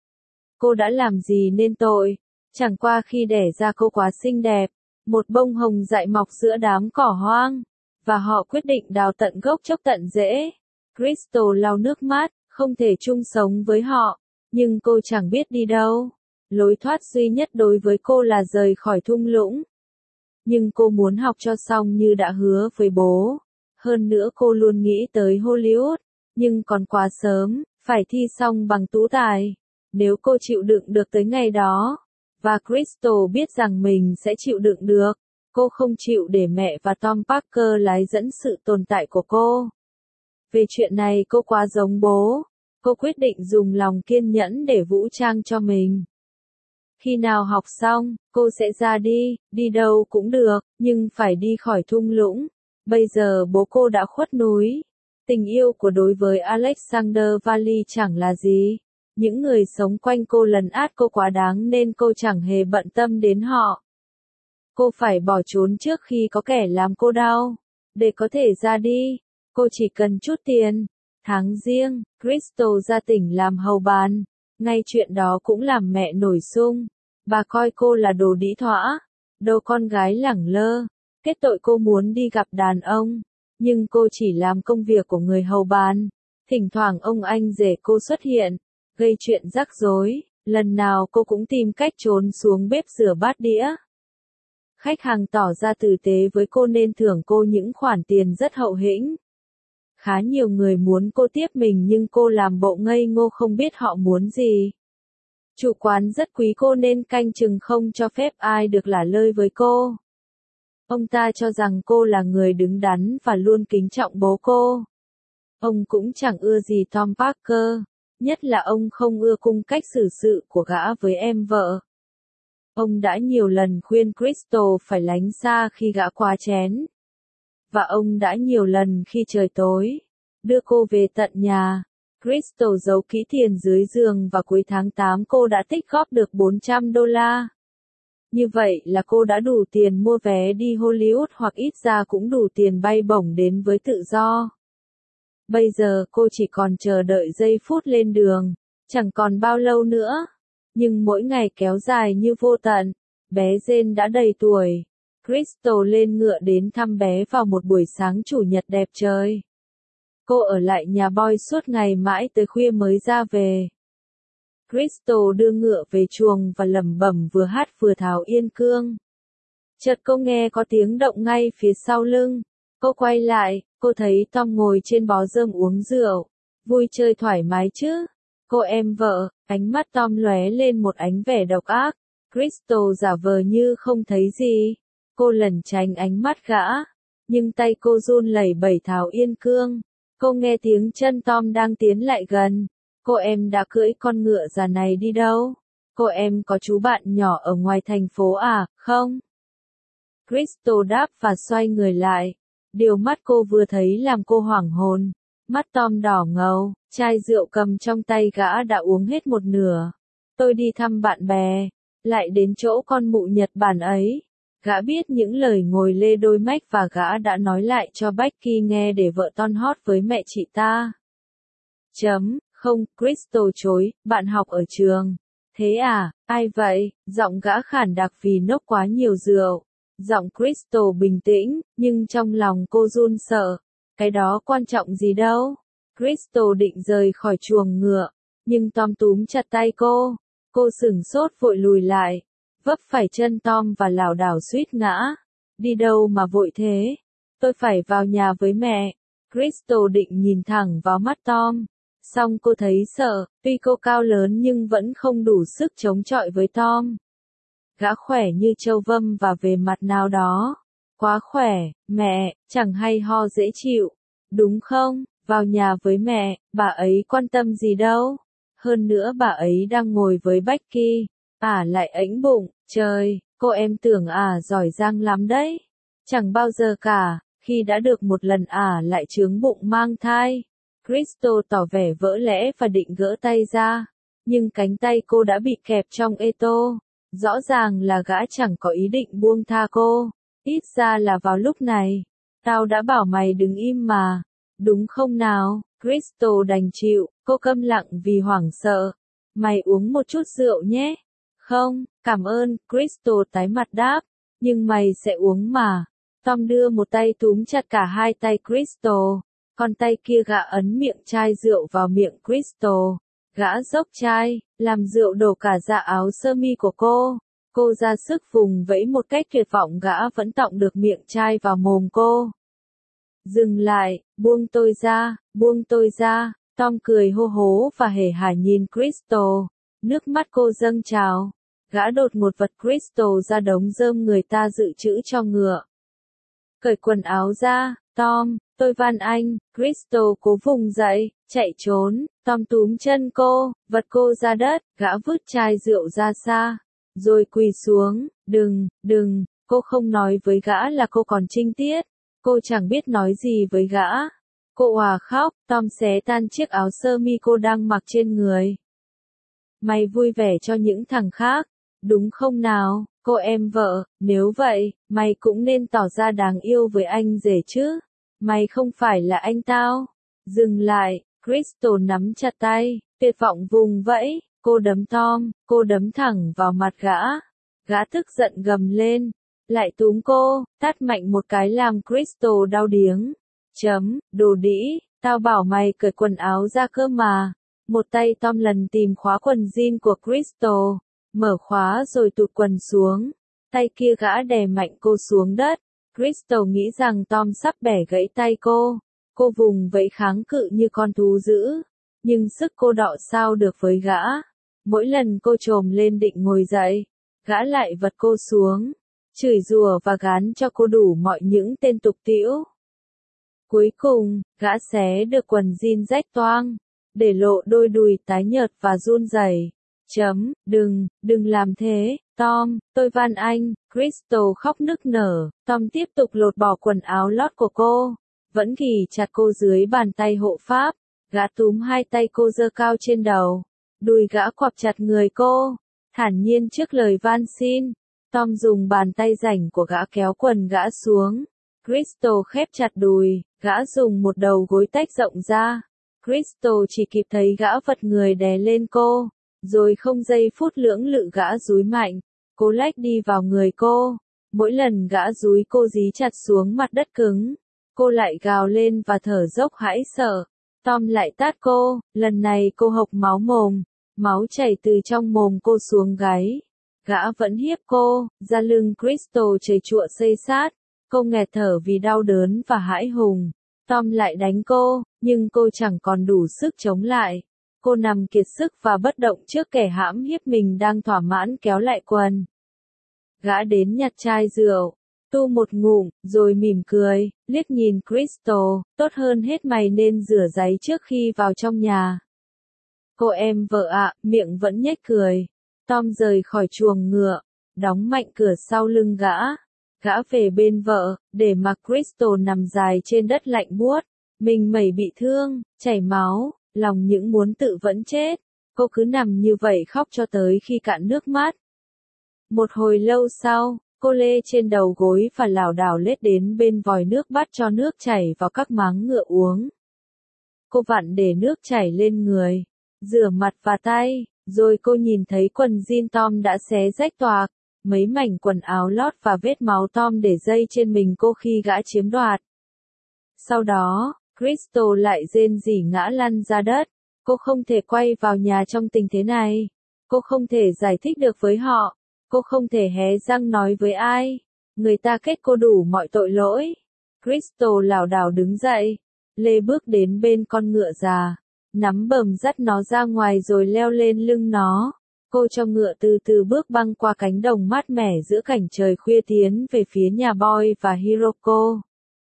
Cô đã làm gì nên tội? Chẳng qua khi đẻ ra cô quá xinh đẹp, một bông hồng dại mọc giữa đám cỏ hoang, và họ quyết định đào tận gốc chốc tận rễ. Crystal lau nước mắt, không thể chung sống với họ, nhưng cô chẳng biết đi đâu. Lối thoát duy nhất đối với cô là rời khỏi thung lũng. Nhưng cô muốn học cho xong như đã hứa với bố. Hơn nữa cô luôn nghĩ tới Hollywood, nhưng còn quá sớm, phải thi xong bằng tú tài. Nếu cô chịu đựng được tới ngày đó, và Crystal biết rằng mình sẽ chịu đựng được, cô không chịu để mẹ và Tom Parker lái dẫn sự tồn tại của cô. Về chuyện này cô quá giống bố, cô quyết định dùng lòng kiên nhẫn để vũ trang cho mình. Khi nào học xong, cô sẽ ra đi đâu cũng được, nhưng phải đi khỏi thung lũng. Bây giờ bố cô đã khuất núi. Tình yêu của đối với Alexander Valley chẳng là gì. Những người sống quanh cô lấn át cô quá đáng nên cô chẳng hề bận tâm đến họ. Cô phải bỏ trốn trước khi có kẻ làm cô đau. Để có thể ra đi, cô chỉ cần chút tiền. Tháng Giêng, Crystal ra tỉnh làm hầu bàn. Ngay chuyện đó cũng làm mẹ nổi sung. Bà coi cô là đồ đĩ thõa, đồ con gái lẳng lơ. Kết tội cô muốn đi gặp đàn ông, nhưng cô chỉ làm công việc của người hầu bàn. Thỉnh thoảng ông anh rể cô xuất hiện, gây chuyện rắc rối, lần nào cô cũng tìm cách trốn xuống bếp rửa bát đĩa. Khách hàng tỏ ra tử tế với cô nên thưởng cô những khoản tiền rất hậu hĩnh. Khá nhiều người muốn cô tiếp mình nhưng cô làm bộ ngây ngô không biết họ muốn gì. Chủ quán rất quý cô nên canh chừng không cho phép ai được lả lơi với cô. Ông ta cho rằng cô là người đứng đắn và luôn kính trọng bố cô. Ông cũng chẳng ưa gì Tom Parker, nhất là ông không ưa cung cách xử sự của gã với em vợ. Ông đã nhiều lần khuyên Crystal phải lánh xa khi gã quá chén. Và ông đã nhiều lần khi trời tối, đưa cô về tận nhà. Crystal giấu kỹ tiền dưới giường và cuối tháng 8 cô đã tích góp được $400. Như vậy là cô đã đủ tiền mua vé đi Hollywood hoặc ít ra cũng đủ tiền bay bổng đến với tự do. Bây giờ cô chỉ còn chờ đợi giây phút lên đường, chẳng còn bao lâu nữa. Nhưng mỗi ngày kéo dài như vô tận. Bé Jane đã đầy tuổi. Crystal lên ngựa đến thăm bé vào một buổi sáng chủ nhật đẹp trời. Cô ở lại nhà Boy suốt ngày mãi tới khuya mới ra về. Crystal đưa ngựa về chuồng và lẩm bẩm vừa hát vừa tháo yên cương. Chợt cô nghe có tiếng động ngay phía sau lưng. Cô quay lại, cô thấy Tom ngồi trên bó rơm uống rượu. Vui chơi thoải mái chứ? Cô em vợ, ánh mắt Tom lóe lên một ánh vẻ độc ác. Crystal giả vờ như không thấy gì. Cô lẩn tránh ánh mắt gã. Nhưng tay cô run lẩy bẩy tháo yên cương. Cô nghe tiếng chân Tom đang tiến lại gần. Cô em đã cưỡi con ngựa già này đi đâu? Cô em có chú bạn nhỏ ở ngoài thành phố à, không? Crystal đáp và xoay người lại. Điều mắt cô vừa thấy làm cô hoảng hồn. Mắt Tom đỏ ngầu, chai rượu cầm trong tay gã đã uống hết một nửa. Tôi đi thăm bạn bè, lại đến chỗ con mụ Nhật Bản ấy. Gã biết những lời ngồi lê đôi mách và gã đã nói lại cho Becky nghe để vợ ton hót với mẹ chị ta. Không, Crystal chối, bạn học ở trường. Thế à, ai vậy? Giọng gã khản đặc vì nốc quá nhiều rượu. Giọng Crystal bình tĩnh, nhưng trong lòng cô run sợ. Cái đó quan trọng gì đâu. Crystal định rời khỏi chuồng ngựa, nhưng Tom túm chặt tay cô. Cô sửng sốt vội lùi lại, vấp phải chân Tom và lảo đảo suýt ngã. Đi đâu mà vội thế? Tôi phải vào nhà với mẹ. Crystal định nhìn thẳng vào mắt Tom. Xong cô thấy sợ, tuy cô cao lớn nhưng vẫn không đủ sức chống chọi với Tom. Gã khỏe như trâu vâm và về mặt nào đó. Quá khỏe, mẹ, chẳng hay ho dễ chịu. Đúng không? Vào nhà với mẹ, bà ấy quan tâm gì đâu. Hơn nữa bà ấy đang ngồi với Becky. Lại ẵnh bụng, trời, cô em tưởng giỏi giang lắm đấy. Chẳng bao giờ cả, khi đã được một lần lại chướng bụng mang thai. Crystal tỏ vẻ vỡ lẽ và định gỡ tay ra. Nhưng cánh tay cô đã bị kẹp trong ê tô. Rõ ràng là gã chẳng có ý định buông tha cô. Ít ra là vào lúc này. Tao đã bảo mày đừng im mà. Đúng không nào? Crystal đành chịu, cô câm lặng vì hoảng sợ. Mày uống một chút rượu nhé. Không, cảm ơn, Crystal tái mặt đáp. Nhưng mày sẽ uống mà. Tom đưa một tay túm chặt cả hai tay Crystal. Còn tay kia gã ấn miệng chai rượu vào miệng Crystal. Gã dốc chai, làm rượu đổ cả dạ áo sơ mi của cô. Cô ra sức vùng vẫy một cách tuyệt vọng, gã vẫn tọng được miệng chai vào mồm cô. Dừng lại, buông tôi ra, buông tôi ra. Tom cười hô hố và hề hài nhìn Crystal. Nước mắt cô dâng trào. Gã đột một vật Crystal ra đống rơm người ta dự trữ cho ngựa. Cởi quần áo ra, Tom, tôi van anh. Crystal cố vùng dậy, chạy trốn. Tom túm chân cô, vật cô ra đất, gã vứt chai rượu ra xa. Rồi quỳ xuống, đừng, cô không nói với gã là cô còn trinh tiết. Cô chẳng biết nói gì với gã. Cô òa khóc, Tom xé tan chiếc áo sơ mi cô đang mặc trên người. Mày vui vẻ cho những thằng khác, đúng không nào, cô em vợ, nếu vậy, mày cũng nên tỏ ra đáng yêu với anh rể chứ. Mày không phải là anh tao. Dừng lại, Crystal nắm chặt tay, tuyệt vọng vùng vẫy, cô đấm Tom, cô đấm thẳng vào mặt gã. Gã tức giận gầm lên, lại túm cô, tát mạnh một cái làm Crystal đau điếng. Đồ đĩ, tao bảo mày cởi quần áo ra cơ mà. Một tay Tom lần tìm khóa quần jean của Crystal, mở khóa rồi tụt quần xuống. Tay kia gã đè mạnh cô xuống đất. Crystal nghĩ rằng Tom sắp bẻ gãy tay cô. Cô vùng vẫy kháng cự như con thú dữ. Nhưng sức cô đọ sao được với gã. Mỗi lần cô trồm lên định ngồi dậy, gã lại vật cô xuống. Chửi rủa và gán cho cô đủ mọi những tên tục tĩu. Cuối cùng, gã xé được quần jean rách toang, để lộ đôi đùi tái nhợt và run rẩy. Đừng làm thế, Tom, tôi van anh. Crystal khóc nức nở. Tom tiếp tục lột bỏ quần áo lót của cô, vẫn ghì chặt cô dưới bàn tay hộ pháp. Gã túm hai tay cô giơ cao trên đầu, đùi gã quặp chặt người cô. Thản nhiên trước lời van xin, Tom dùng bàn tay rảnh của gã kéo quần gã xuống. Crystal khép chặt đùi, gã dùng một đầu gối tách rộng ra. Crystal chỉ kịp thấy gã vật người đè lên cô, rồi không giây phút lưỡng lự gã dúi mạnh. Cô lách đi vào người cô. Mỗi lần gã dúi cô dí chặt xuống mặt đất cứng, cô lại gào lên và thở dốc hãi sợ. Tom lại tát cô, lần này cô hộc máu mồm, máu chảy từ trong mồm cô xuống gáy. Gã vẫn hiếp cô, da lưng Crystal chảy chụa xây sát. Cô nghẹt thở vì đau đớn và hãi hùng. Tom lại đánh cô, nhưng cô chẳng còn đủ sức chống lại. Cô nằm kiệt sức và bất động trước kẻ hãm hiếp mình đang thỏa mãn kéo lại quần. Gã đến nhặt chai rượu, tu một ngụm, rồi mỉm cười, liếc nhìn Crystal, tốt hơn hết mày nên rửa giấy trước khi vào trong nhà. Cô em vợ ạ, miệng vẫn nhếch cười. Tom rời khỏi chuồng ngựa, đóng mạnh cửa sau lưng gã. Gã về bên vợ, để mặc Crystal nằm dài trên đất lạnh buốt. Mình mẩy bị thương, chảy máu, lòng những muốn tự vẫn chết. Cô cứ nằm như vậy khóc cho tới khi cạn nước mắt. Một hồi lâu sau, cô lê trên đầu gối và lảo đảo lết đến bên vòi nước bắt cho nước chảy vào các máng ngựa uống. Cô vặn để nước chảy lên người, rửa mặt và tay, rồi cô nhìn thấy quần jean Tom đã xé rách toạc, mấy mảnh quần áo lót và vết máu Tom để dây trên mình cô khi gã chiếm đoạt. Sau đó, Crystal lại rên rỉ ngã lăn ra đất. Cô không thể quay vào nhà trong tình thế này. Cô không thể giải thích được với họ. Cô không thể hé răng nói với ai. Người ta kết cô đủ mọi tội lỗi. Crystal lảo đảo đứng dậy, lê bước đến bên con ngựa già, nắm bờm dắt nó ra ngoài rồi leo lên lưng nó. Cô cho ngựa từ từ bước băng qua cánh đồng mát mẻ giữa cảnh trời khuya tiến về phía nhà Boy và Hiroko.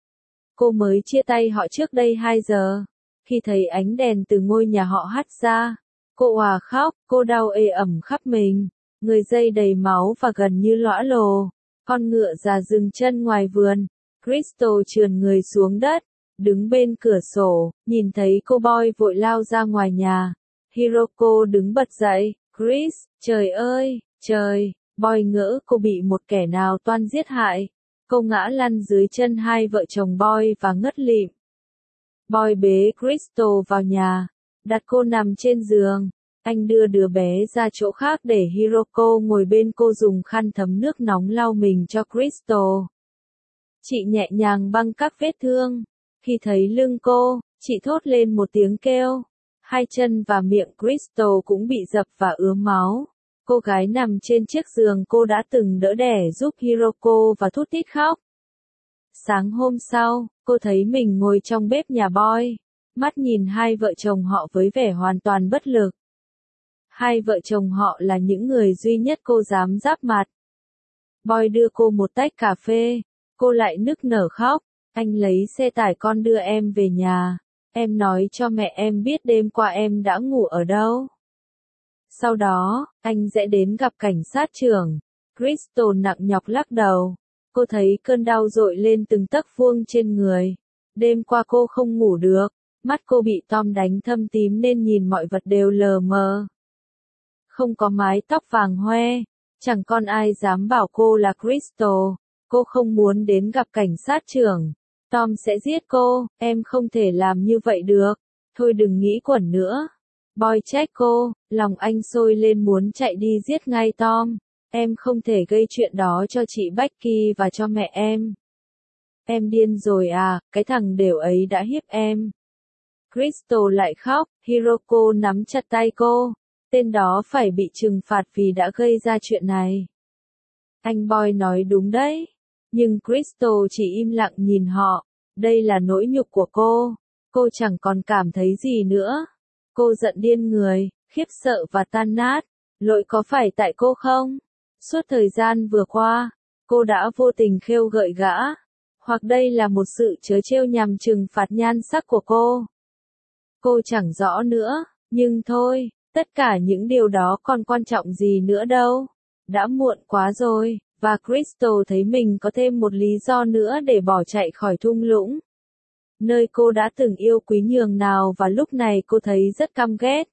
Cô mới chia tay họ trước đây 2 giờ. Khi thấy ánh đèn từ ngôi nhà họ hắt ra, cô òa khóc, cô đau ê ẩm khắp mình. Người dây đầy máu và gần như lõa lồ. Con ngựa già dừng chân ngoài vườn. Crystal trườn người xuống đất, đứng bên cửa sổ, nhìn thấy cô Boy vội lao ra ngoài nhà. Hiroko đứng bật dậy, Chris, trời ơi, trời, Boy ngỡ cô bị một kẻ nào toan giết hại. Cô ngã lăn dưới chân hai vợ chồng Boy và ngất lịm. Boy bế Crystal vào nhà, đặt cô nằm trên giường. Anh đưa đứa bé ra chỗ khác để Hiroko ngồi bên cô dùng khăn thấm nước nóng lau mình cho Crystal. Chị nhẹ nhàng băng các vết thương. Khi thấy lưng cô, chị thốt lên một tiếng kêu. Hai chân và miệng Crystal cũng bị dập và ứa máu. Cô gái nằm trên chiếc giường cô đã từng đỡ đẻ giúp Hiroko và thút thít khóc. Sáng hôm sau, cô thấy mình ngồi trong bếp nhà Boy, mắt nhìn hai vợ chồng họ với vẻ hoàn toàn bất lực. Hai vợ chồng họ là những người duy nhất cô dám giáp mặt. Boy đưa cô một tách cà phê, cô lại nức nở khóc. Anh lấy xe tải con đưa em về nhà. Em nói cho mẹ em biết đêm qua em đã ngủ ở đâu. Sau đó, anh sẽ đến gặp cảnh sát trưởng. Crystal nặng nhọc lắc đầu. Cô thấy cơn đau dội lên từng tấc vuông trên người. Đêm qua cô không ngủ được. Mắt cô bị Tom đánh thâm tím nên nhìn mọi vật đều lờ mờ. Không có mái tóc vàng hoe. Chẳng còn ai dám bảo cô là Crystal. Cô không muốn đến gặp cảnh sát trưởng. Tom sẽ giết cô, em không thể làm như vậy được. Thôi đừng nghĩ quẩn nữa. Boy trách cô, lòng anh sôi lên muốn chạy đi giết ngay Tom. Em không thể gây chuyện đó cho chị Becky và cho mẹ em. Em điên rồi à, cái thằng đểu ấy đã hiếp em. Crystal lại khóc, Hiroko nắm chặt tay cô. Tên đó phải bị trừng phạt vì đã gây ra chuyện này. Anh Boy nói đúng đấy. Nhưng Crystal chỉ im lặng nhìn họ. Đây là nỗi nhục của cô. Cô chẳng còn cảm thấy gì nữa. Cô giận điên người, khiếp sợ và tan nát. Lỗi có phải tại cô không? Suốt thời gian vừa qua, cô đã vô tình khêu gợi gã. Hoặc đây là một sự trớ trêu nhằm trừng phạt nhan sắc của cô. Cô chẳng rõ nữa, nhưng thôi, tất cả những điều đó còn quan trọng gì nữa đâu. Đã muộn quá rồi. Và Crystal thấy mình có thêm một lý do nữa để bỏ chạy khỏi thung lũng. Nơi cô đã từng yêu quý nhường nào và lúc này cô thấy rất căm ghét.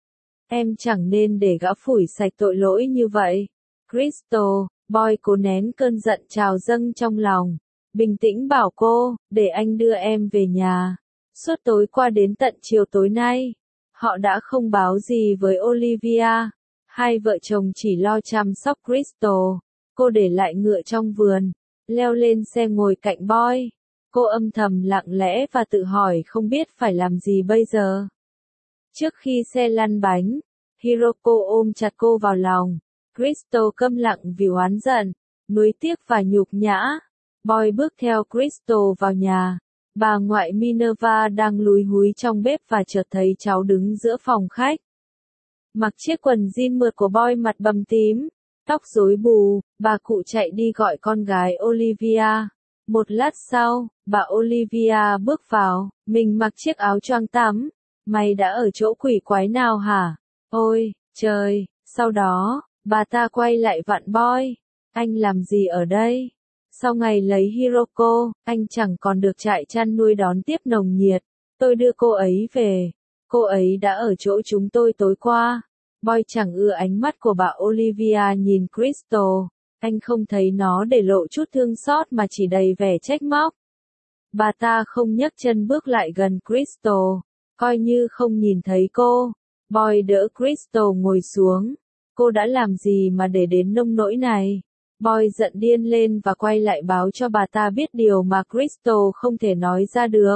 Em chẳng nên để gã phủi sạch tội lỗi như vậy. Crystal, Boy cố nén cơn giận trào dâng trong lòng. Bình tĩnh bảo cô, để anh đưa em về nhà. Suốt tối qua đến tận chiều tối nay, họ đã không báo gì với Olivia. Hai vợ chồng chỉ lo chăm sóc Crystal. Cô để lại ngựa trong vườn, leo lên xe ngồi cạnh Boy. Cô âm thầm lặng lẽ và tự hỏi không biết phải làm gì bây giờ. Trước khi xe lăn bánh, Hiroko ôm chặt cô vào lòng. Crystal câm lặng vì oán giận, nuối tiếc và nhục nhã. Boy bước theo Crystal vào nhà. Bà ngoại Minerva đang lúi húi trong bếp và chợt thấy cháu đứng giữa phòng khách. Mặc chiếc quần jean mượt của Boy mặt bầm tím. Tóc rối bù, bà cụ chạy đi gọi con gái Olivia. Một lát sau, bà Olivia bước vào, mình mặc chiếc áo choàng tắm. Mày đã ở chỗ quỷ quái nào hả? Ôi, trời, sau đó, bà ta quay lại vặn Boy. Anh làm gì ở đây? Sau ngày lấy Hiroko, anh chẳng còn được trại chăn nuôi đón tiếp nồng nhiệt. Tôi đưa cô ấy về. Cô ấy đã ở chỗ chúng tôi tối qua. Boy chẳng ưa ánh mắt của bà Olivia nhìn Crystal. Anh không thấy nó để lộ chút thương xót mà chỉ đầy vẻ trách móc. Bà ta không nhấc chân bước lại gần Crystal, coi như không nhìn thấy cô. Boy đỡ Crystal ngồi xuống. Cô đã làm gì mà để đến nông nỗi này? Boy giận điên lên và quay lại báo cho bà ta biết điều mà Crystal không thể nói ra được.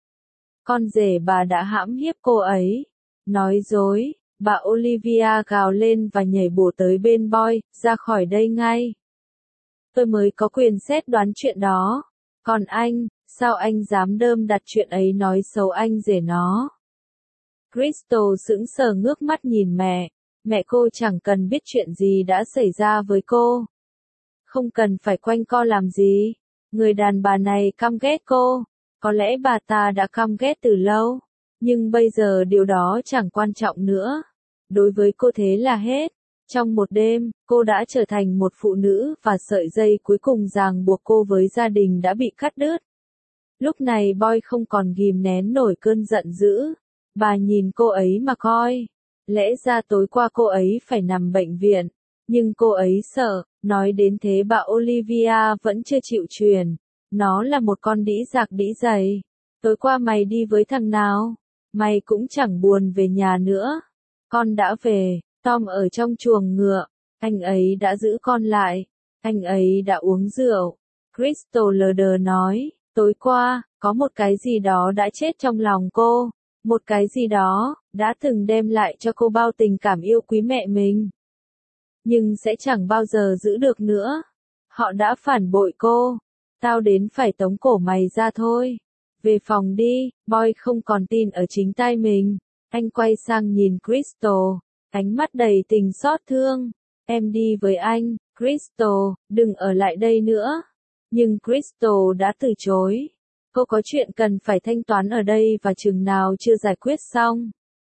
Con rể bà đã hãm hiếp cô ấy. Nói dối. Bà Olivia gào lên và nhảy bổ tới bên Boy, ra khỏi đây ngay. Tôi mới có quyền xét đoán chuyện đó. Còn anh, sao anh dám đơm đặt chuyện ấy nói xấu anh rể nó? Crystal sững sờ ngước mắt nhìn mẹ. Mẹ cô chẳng cần biết chuyện gì đã xảy ra với cô. Không cần phải quanh co làm gì. Người đàn bà này căm ghét cô. Có lẽ bà ta đã căm ghét từ lâu. Nhưng bây giờ điều đó chẳng quan trọng nữa. Đối với cô thế là hết. Trong một đêm, cô đã trở thành một phụ nữ và sợi dây cuối cùng ràng buộc cô với gia đình đã bị cắt đứt. Lúc này Boy không còn ghim nén nổi cơn giận dữ. Bà nhìn cô ấy mà coi. Lẽ ra tối qua cô ấy phải nằm bệnh viện. Nhưng cô ấy sợ, nói đến thế bà Olivia vẫn chưa chịu truyền. Nó là một con đĩ giặc đĩ dày. Tối qua mày đi với thằng nào? Mày cũng chẳng buồn về nhà nữa. Con đã về, Tom ở trong chuồng ngựa. Anh ấy đã giữ con lại. Anh ấy đã uống rượu. Crystal lờ đờ nói, tối qua, có một cái gì đó đã chết trong lòng cô. Một cái gì đó, đã từng đem lại cho cô bao tình cảm yêu quý mẹ mình. Nhưng sẽ chẳng bao giờ giữ được nữa. Họ đã phản bội cô. Tao đến phải tống cổ mày ra thôi. Về phòng đi, Boy không còn tin ở chính tai mình. Anh quay sang nhìn Crystal, ánh mắt đầy tình xót thương. Em đi với anh, Crystal, đừng ở lại đây nữa. Nhưng Crystal đã từ chối. Cô có chuyện cần phải thanh toán ở đây và chừng nào chưa giải quyết xong.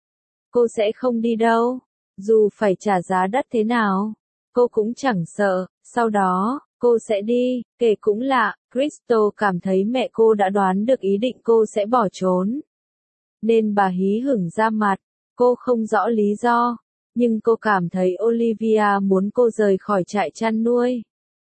Cô sẽ không đi đâu. Dù phải trả giá đắt thế nào, cô cũng chẳng sợ. Sau đó, cô sẽ đi. Kể cũng lạ, Crystal cảm thấy mẹ cô đã đoán được ý định cô sẽ bỏ trốn. Nên bà hí hửng ra mặt. Cô không rõ lý do. Nhưng cô cảm thấy Olivia muốn cô rời khỏi trại chăn nuôi.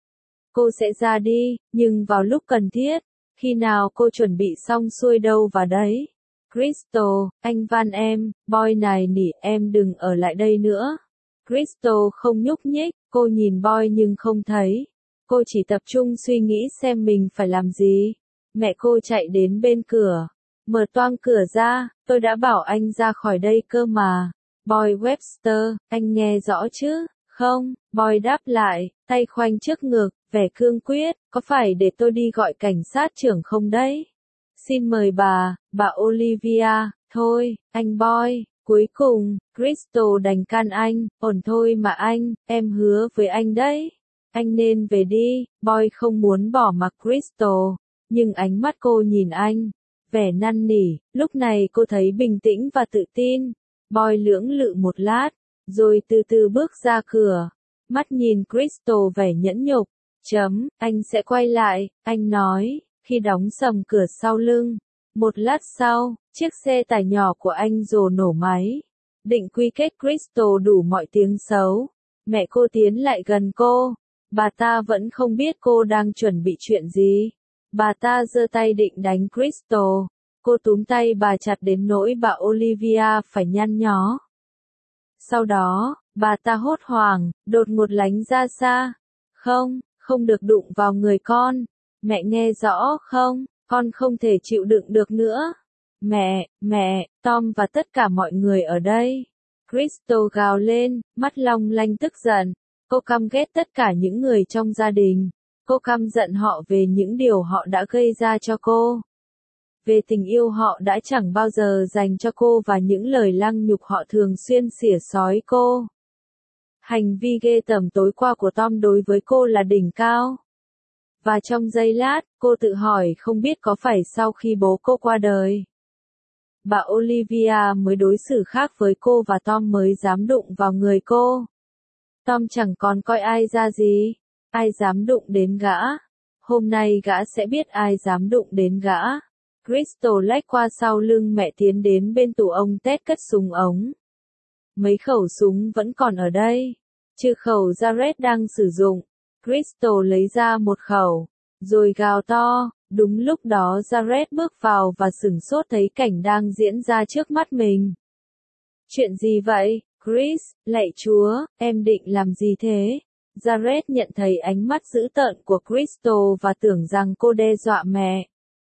Cô sẽ ra đi, nhưng vào lúc cần thiết. Khi nào cô chuẩn bị xong xuôi đâu vào đấy. Crystal, anh van em, Boy này nỉ em đừng ở lại đây nữa. Crystal không nhúc nhích, cô nhìn Boy nhưng không thấy. Cô chỉ tập trung suy nghĩ xem mình phải làm gì. Mẹ cô chạy đến bên cửa. Mở toang cửa ra, tôi đã bảo anh ra khỏi đây cơ mà. Boy Webster, anh nghe rõ chứ? Không, Boy đáp lại, tay khoanh trước ngực, vẻ cương quyết, có phải để tôi đi gọi cảnh sát trưởng không đấy? Xin mời bà Olivia, thôi, anh Boy. Cuối cùng, Crystal đành can anh, ổn thôi mà anh, em hứa với anh đấy. Anh nên về đi. Boy không muốn bỏ mặc Crystal, nhưng ánh mắt cô nhìn anh, vẻ năn nỉ. Lúc này cô thấy bình tĩnh và tự tin. Boy lưỡng lự một lát, rồi từ từ bước ra cửa. Mắt nhìn Crystal vẻ nhẫn nhục. Anh sẽ quay lại, anh nói, khi đóng sầm cửa sau lưng. Một lát sau, chiếc xe tải nhỏ của anh rồ nổ máy. Định quy kết Crystal đủ mọi tiếng xấu. Mẹ cô tiến lại gần cô. Bà ta vẫn không biết cô đang chuẩn bị chuyện gì. Bà ta giơ tay định đánh Crystal. Cô túm tay bà chặt đến nỗi bà Olivia phải nhăn nhó. Sau đó, bà ta hốt hoảng, đột ngột lánh ra xa. Không được đụng vào người con. Mẹ nghe rõ không? Con không thể chịu đựng được nữa. Mẹ, Tom và tất cả mọi người ở đây. Crystal gào lên, mắt long lanh tức giận. Cô căm ghét tất cả những người trong gia đình. Cô căm giận họ về những điều họ đã gây ra cho cô. Về tình yêu họ đã chẳng bao giờ dành cho cô và những lời lăng nhục họ thường xuyên xỉa xói cô. Hành vi ghê tởm tối qua của Tom đối với cô là đỉnh cao. Và trong giây lát, cô tự hỏi không biết có phải sau khi bố cô qua đời. Bà Olivia mới đối xử khác với cô và Tom mới dám đụng vào người cô. Tom chẳng còn coi ai ra gì. Ai dám đụng đến gã. Hôm nay gã sẽ biết ai dám đụng đến gã. Crystal lách qua sau lưng mẹ tiến đến bên tủ ông Ted cất súng ống. Mấy khẩu súng vẫn còn ở đây. Trừ khẩu Jared đang sử dụng. Crystal lấy ra một khẩu. Rồi gào to. Đúng lúc đó Jared bước vào và sửng sốt thấy cảnh đang diễn ra trước mắt mình. Chuyện gì vậy, Chris? Lạy Chúa, em định làm gì thế? Jared nhận thấy ánh mắt dữ tợn của Crystal và tưởng rằng cô đe dọa mẹ.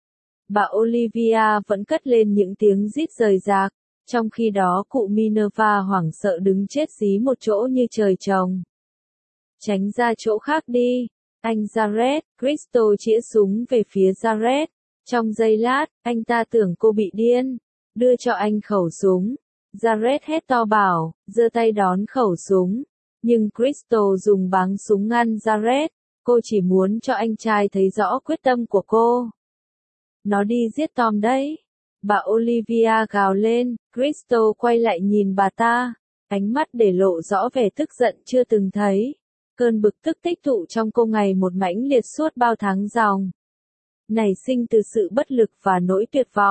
Bà Olivia vẫn cất lên những tiếng rít rời rạc, trong khi đó cụ Minerva hoảng sợ đứng chết dí một chỗ như trời trồng. Tránh ra chỗ khác đi. Anh Jared, Crystal chĩa súng về phía Jared. Trong giây lát, anh ta tưởng cô bị điên. Đưa cho anh khẩu súng. Jared hét to bảo, giơ tay đón khẩu súng. Nhưng Crystal dùng báng súng ngăn Jared. Cô chỉ muốn cho anh trai thấy rõ quyết tâm của cô. Nó đi giết Tom đấy. Bà Olivia gào lên. Crystal quay lại nhìn bà ta. Ánh mắt để lộ rõ vẻ tức giận chưa từng thấy. Cơn bực tức tích tụ trong cô ngày một mãnh liệt suốt bao tháng dòng. Nảy sinh từ sự bất lực và nỗi tuyệt vọng.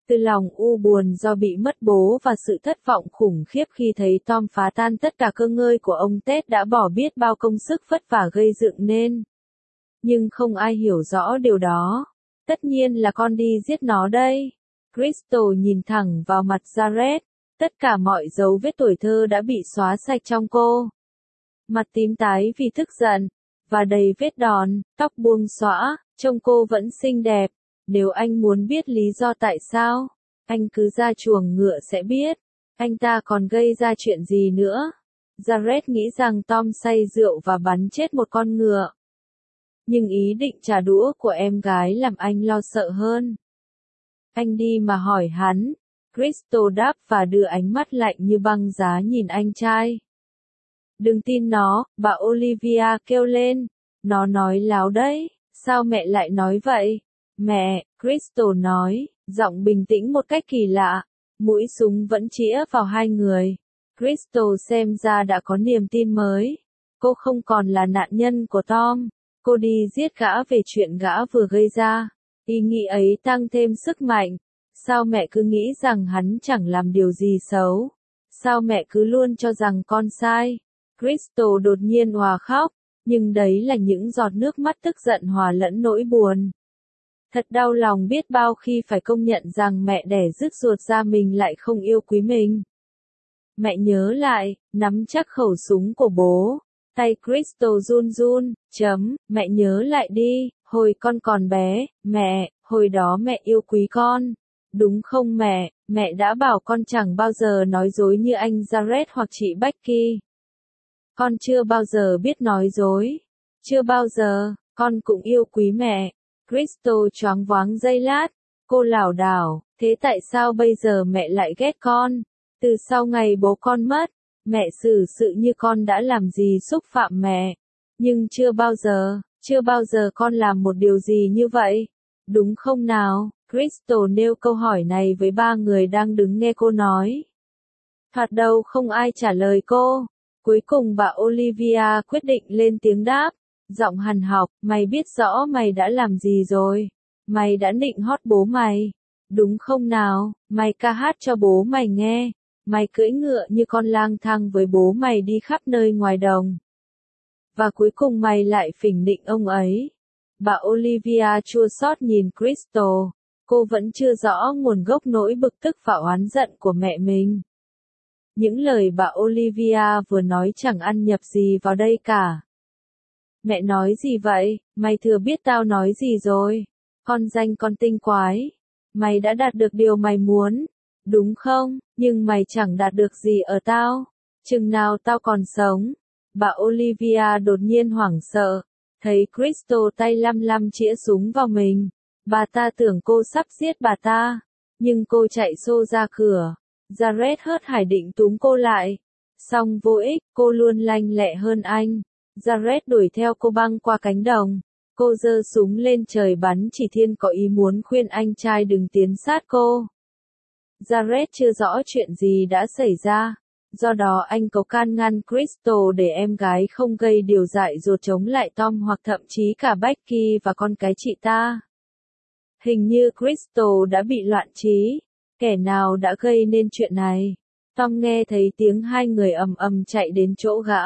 Từ lòng u buồn do bị mất bố và sự thất vọng khủng khiếp khi thấy Tom phá tan tất cả cơ ngơi của ông Ted đã bỏ biết bao công sức vất vả gây dựng nên. Nhưng không ai hiểu rõ điều đó. Tất nhiên là con đi giết nó đây. Crystal nhìn thẳng vào mặt Jared. Tất cả mọi dấu vết tuổi thơ đã bị xóa sạch trong cô. Mặt tím tái vì tức giận, và đầy vết đòn, tóc buông xõa, trông cô vẫn xinh đẹp. Nếu anh muốn biết lý do tại sao, anh cứ ra chuồng ngựa sẽ biết. Anh ta còn gây ra chuyện gì nữa? Jared nghĩ rằng Tom say rượu và bắn chết một con ngựa. Nhưng ý định trả đũa của em gái làm anh lo sợ hơn. Anh đi mà hỏi hắn. Crystal đáp và đưa ánh mắt lạnh như băng giá nhìn anh trai. Đừng tin nó, bà Olivia kêu lên. Nó nói láo đấy. Sao mẹ lại nói vậy? Mẹ, Crystal nói, giọng bình tĩnh một cách kỳ lạ. Mũi súng vẫn chĩa vào hai người. Crystal xem ra đã có niềm tin mới. Cô không còn là nạn nhân của Tom. Cô đi giết gã về chuyện gã vừa gây ra. Ý nghĩ ấy tăng thêm sức mạnh. Sao mẹ cứ nghĩ rằng hắn chẳng làm điều gì xấu? Sao mẹ cứ luôn cho rằng con sai? Crystal đột nhiên òa khóc, nhưng đấy là những giọt nước mắt tức giận hòa lẫn nỗi buồn. Thật đau lòng biết bao khi phải công nhận rằng mẹ đẻ rứt ruột ra mình lại không yêu quý mình. Mẹ nhớ lại, nắm chắc khẩu súng của bố. Tay Crystal run run, mẹ nhớ lại đi, hồi con còn bé, mẹ, hồi đó mẹ yêu quý con. Đúng không mẹ, mẹ đã bảo con chẳng bao giờ nói dối như anh Jared hoặc chị Becky. Con chưa bao giờ biết nói dối. Chưa bao giờ, con cũng yêu quý mẹ. Crystal choáng váng giây lát, cô lảo đảo, thế tại sao bây giờ mẹ lại ghét con? Từ sau ngày bố con mất, mẹ xử sự như con đã làm gì xúc phạm mẹ. Nhưng chưa bao giờ con làm một điều gì như vậy. Đúng không nào? Crystal nêu câu hỏi này với ba người đang đứng nghe cô nói. Thoạt đầu không ai trả lời cô. Cuối cùng bà Olivia quyết định lên tiếng đáp. Giọng hằn học, mày biết rõ mày đã làm gì rồi. Mày đã nịnh hót bố mày. Đúng không nào? Mày ca hát cho bố mày nghe. Mày cưỡi ngựa như con lang thang với bố mày đi khắp nơi ngoài đồng. Và cuối cùng mày lại phỉnh nịnh ông ấy. Bà Olivia chua xót nhìn Crystal. Cô vẫn chưa rõ nguồn gốc nỗi bực tức và oán giận của mẹ mình. Những lời bà Olivia vừa nói chẳng ăn nhập gì vào đây cả. Mẹ nói gì vậy? Mày thừa biết tao nói gì rồi? Con danh con tinh quái. Mày đã đạt được điều mày muốn, đúng không? Nhưng mày chẳng đạt được gì ở tao. Chừng nào tao còn sống. Bà Olivia đột nhiên hoảng sợ. Thấy Crystal tay lăm lăm chĩa súng vào mình. Bà ta tưởng cô sắp giết bà ta. Nhưng cô chạy xô ra cửa. Jared hớt hải định túm cô lại. Song vô ích, cô luôn lanh lẹ hơn anh. Jared đuổi theo cô băng qua cánh đồng. Cô giơ súng lên trời bắn chỉ thiên có ý muốn khuyên anh trai đừng tiến sát cô. Jared chưa rõ chuyện gì đã xảy ra. Do đó anh có can ngăn Crystal để em gái không gây điều dại dột chống lại Tom hoặc thậm chí cả Becky và con cái chị ta. Hình như Crystal đã bị loạn trí. Kẻ nào đã gây nên chuyện này? Tom nghe thấy tiếng hai người ầm ầm chạy đến chỗ gã.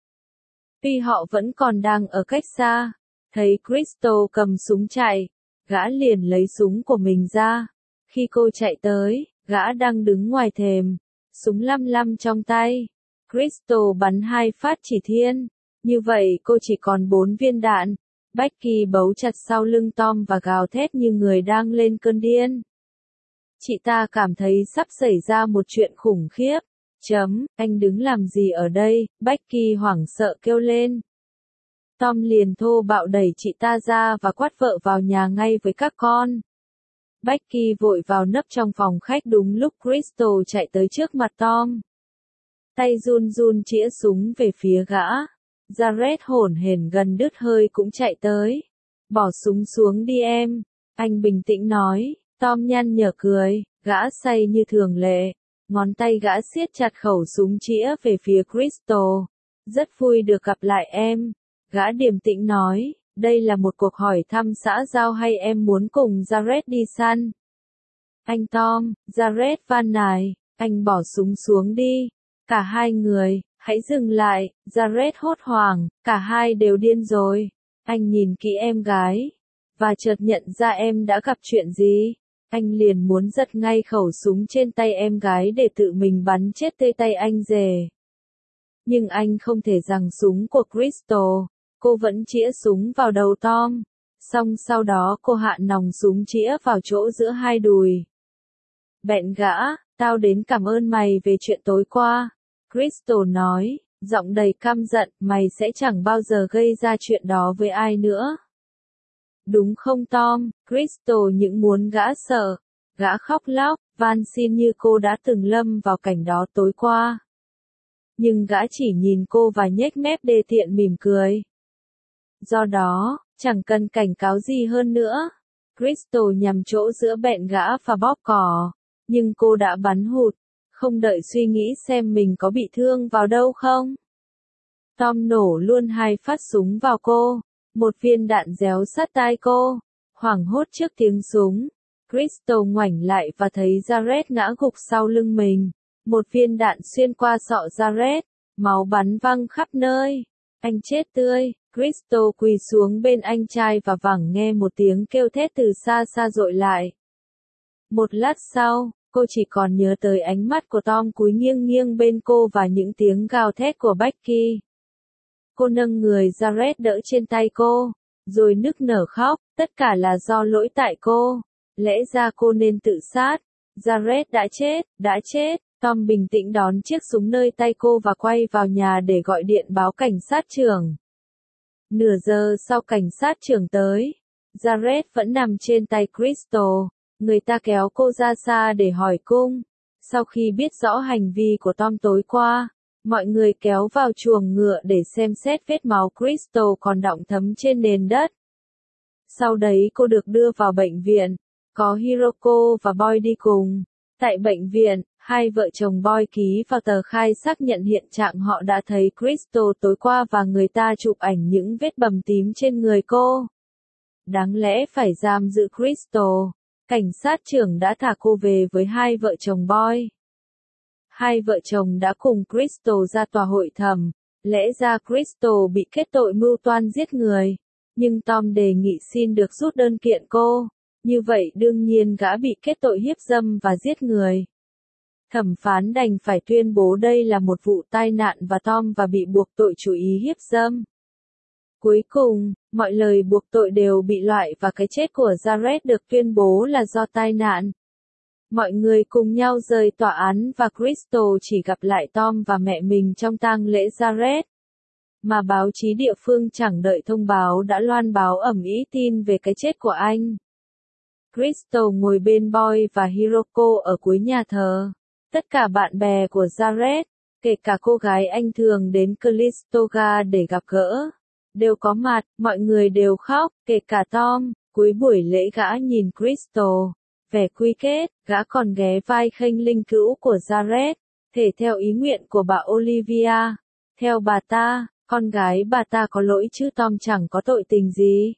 Tuy họ vẫn còn đang ở cách xa, thấy Crystal cầm súng chạy, gã liền lấy súng của mình ra. Khi cô chạy tới, gã đang đứng ngoài thềm, súng lăm lăm trong tay. Crystal bắn 2 phát chỉ thiên. Như vậy cô chỉ còn 4 viên đạn. Becky bấu chặt sau lưng Tom và gào thét như người đang lên cơn điên. Chị ta cảm thấy sắp xảy ra một chuyện khủng khiếp. Anh đứng làm gì ở đây? Becky hoảng sợ kêu lên. Tom liền thô bạo đẩy chị ta ra và quát vợ vào nhà ngay với các con. Becky vội vào nấp trong phòng khách đúng lúc Crystal chạy tới trước mặt Tom. Tay run run chĩa súng về phía gã. Jared hổn hển gần đứt hơi cũng chạy tới. Bỏ súng xuống đi em. Anh bình tĩnh nói. Tom nhăn nhở cười, gã say như thường lệ. Ngón tay gã siết chặt khẩu súng chĩa về phía Crystal. Rất vui được gặp lại em. Gã điềm tĩnh nói, đây là một cuộc hỏi thăm xã giao hay em muốn cùng Jared đi săn? Anh Tom, Jared van nài, anh bỏ súng xuống đi. Cả hai người, hãy dừng lại, Jared hốt hoảng, cả hai đều điên rồi. Anh nhìn kỹ em gái, và chợt nhận ra em đã gặp chuyện gì. Anh liền muốn giật ngay khẩu súng trên tay em gái để tự mình bắn chết tê tay anh rể. Nhưng anh không thể giằng súng của Crystal, cô vẫn chĩa súng vào đầu Tom. Xong sau đó cô hạ nòng súng chĩa vào chỗ giữa hai đùi. Bẹn gã, tao đến cảm ơn mày về chuyện tối qua. Crystal nói, giọng đầy căm giận, mày sẽ chẳng bao giờ gây ra chuyện đó với ai nữa. Đúng không Tom? Crystal những muốn gã sợ. Gã khóc lóc, van xin như cô đã từng lâm vào cảnh đó tối qua. Nhưng gã chỉ nhìn cô và nhếch mép đê tiện mỉm cười. Do đó, chẳng cần cảnh cáo gì hơn nữa. Crystal nhằm chỗ giữa bẹn gã và bóp cò. Nhưng cô đã bắn hụt, không đợi suy nghĩ xem mình có bị thương vào đâu không. Tom nổ luôn 2 phát súng vào cô. Một viên đạn réo sát tai cô. Hoảng hốt trước tiếng súng, Crystal ngoảnh lại và thấy Jared ngã gục sau lưng mình. Một viên đạn xuyên qua sọ Jared, máu bắn văng khắp nơi. Anh chết tươi. Crystal quỳ xuống bên anh trai và vẳng nghe một tiếng kêu thét từ xa xa dội lại. Một lát sau, cô chỉ còn nhớ tới ánh mắt của Tom cúi nghiêng nghiêng bên cô và những tiếng gào thét của Becky. Cô nâng người Jared đỡ trên tay cô, rồi nức nở khóc, tất cả là do lỗi tại cô. Lẽ ra cô nên tự sát. Jared đã chết. Tom bình tĩnh đón chiếc súng nơi tay cô và quay vào nhà để gọi điện báo cảnh sát trưởng. Nửa giờ sau cảnh sát trưởng tới, Jared vẫn nằm trên tay Crystal. Người ta kéo cô ra xa để hỏi cung. Sau khi biết rõ hành vi của Tom tối qua, mọi người kéo vào chuồng ngựa để xem xét vết máu Crystal còn đọng thấm trên nền đất. Sau đấy cô được đưa vào bệnh viện, có Hiroko và Boy đi cùng. Tại bệnh viện, hai vợ chồng Boy ký vào tờ khai xác nhận hiện trạng họ đã thấy Crystal tối qua và người ta chụp ảnh những vết bầm tím trên người cô. Đáng lẽ phải giam giữ Crystal. Cảnh sát trưởng đã thả cô về với hai vợ chồng Boy. Hai vợ chồng đã cùng Crystal ra tòa hội thẩm. Lẽ ra Crystal bị kết tội mưu toan giết người. Nhưng Tom đề nghị xin được rút đơn kiện cô. Như vậy đương nhiên gã bị kết tội hiếp dâm và giết người. Thẩm phán đành phải tuyên bố đây là một vụ tai nạn và Tom và bị buộc tội chủ ý hiếp dâm. Cuối cùng, mọi lời buộc tội đều bị loại và cái chết của Jared được tuyên bố là do tai nạn. Mọi người cùng nhau rời tòa án và Crystal chỉ gặp lại Tom và mẹ mình trong tang lễ Jared. Mà báo chí địa phương chẳng đợi thông báo đã loan báo ầm ĩ tin về cái chết của anh. Crystal ngồi bên Boy và Hiroko ở cuối nhà thờ. Tất cả bạn bè của Jared, kể cả cô gái anh thường đến Calistoga để gặp gỡ, đều có mặt, mọi người đều khóc, kể cả Tom. Cuối buổi lễ gã nhìn Crystal, vẻ quy kết, gã còn ghé vai khênh linh cữu của Jared, thể theo ý nguyện của bà Olivia. Theo bà ta, con gái bà ta có lỗi chứ Tom chẳng có tội tình gì.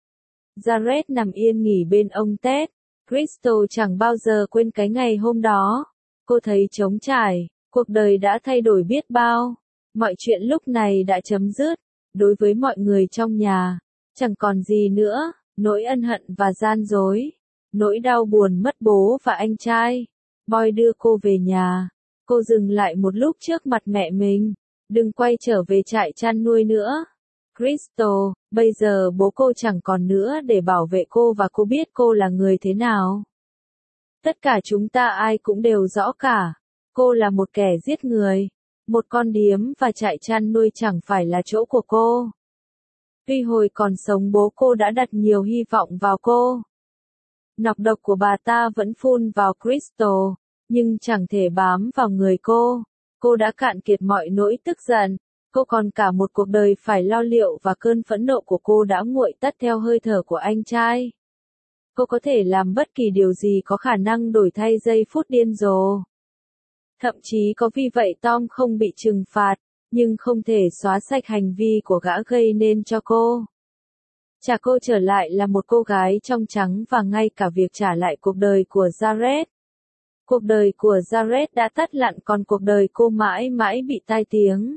Jared nằm yên nghỉ bên ông Ted. Crystal chẳng bao giờ quên cái ngày hôm đó. Cô thấy trống trải, cuộc đời đã thay đổi biết bao. Mọi chuyện lúc này đã chấm dứt. Đối với mọi người trong nhà, chẳng còn gì nữa, nỗi ân hận và gian dối, nỗi đau buồn mất bố và anh trai. Boy đưa cô về nhà. Cô dừng lại một lúc trước mặt mẹ mình. Đừng quay trở về trại chăn nuôi nữa. Crystal, bây giờ bố cô chẳng còn nữa để bảo vệ cô và cô biết cô là người thế nào. Tất cả chúng ta ai cũng đều rõ cả. Cô là một kẻ giết người. Một con điếm và trại chăn nuôi chẳng phải là chỗ của cô. Tuy hồi còn sống bố cô đã đặt nhiều hy vọng vào cô. Nọc độc của bà ta vẫn phun vào Crystal, nhưng chẳng thể bám vào người cô. Cô đã cạn kiệt mọi nỗi tức giận. Cô còn cả một cuộc đời phải lo liệu và cơn phẫn nộ của cô đã nguội tắt theo hơi thở của anh trai. Cô có thể làm bất kỳ điều gì có khả năng đổi thay giây phút điên rồ. Thậm chí có vì vậy Tom không bị trừng phạt, nhưng không thể xóa sạch hành vi của gã gây nên cho cô. Trả cô trở lại là một cô gái trong trắng và ngay cả việc trả lại cuộc đời của Jared. Cuộc đời của Jared đã tắt lặn còn cuộc đời cô mãi mãi bị tai tiếng.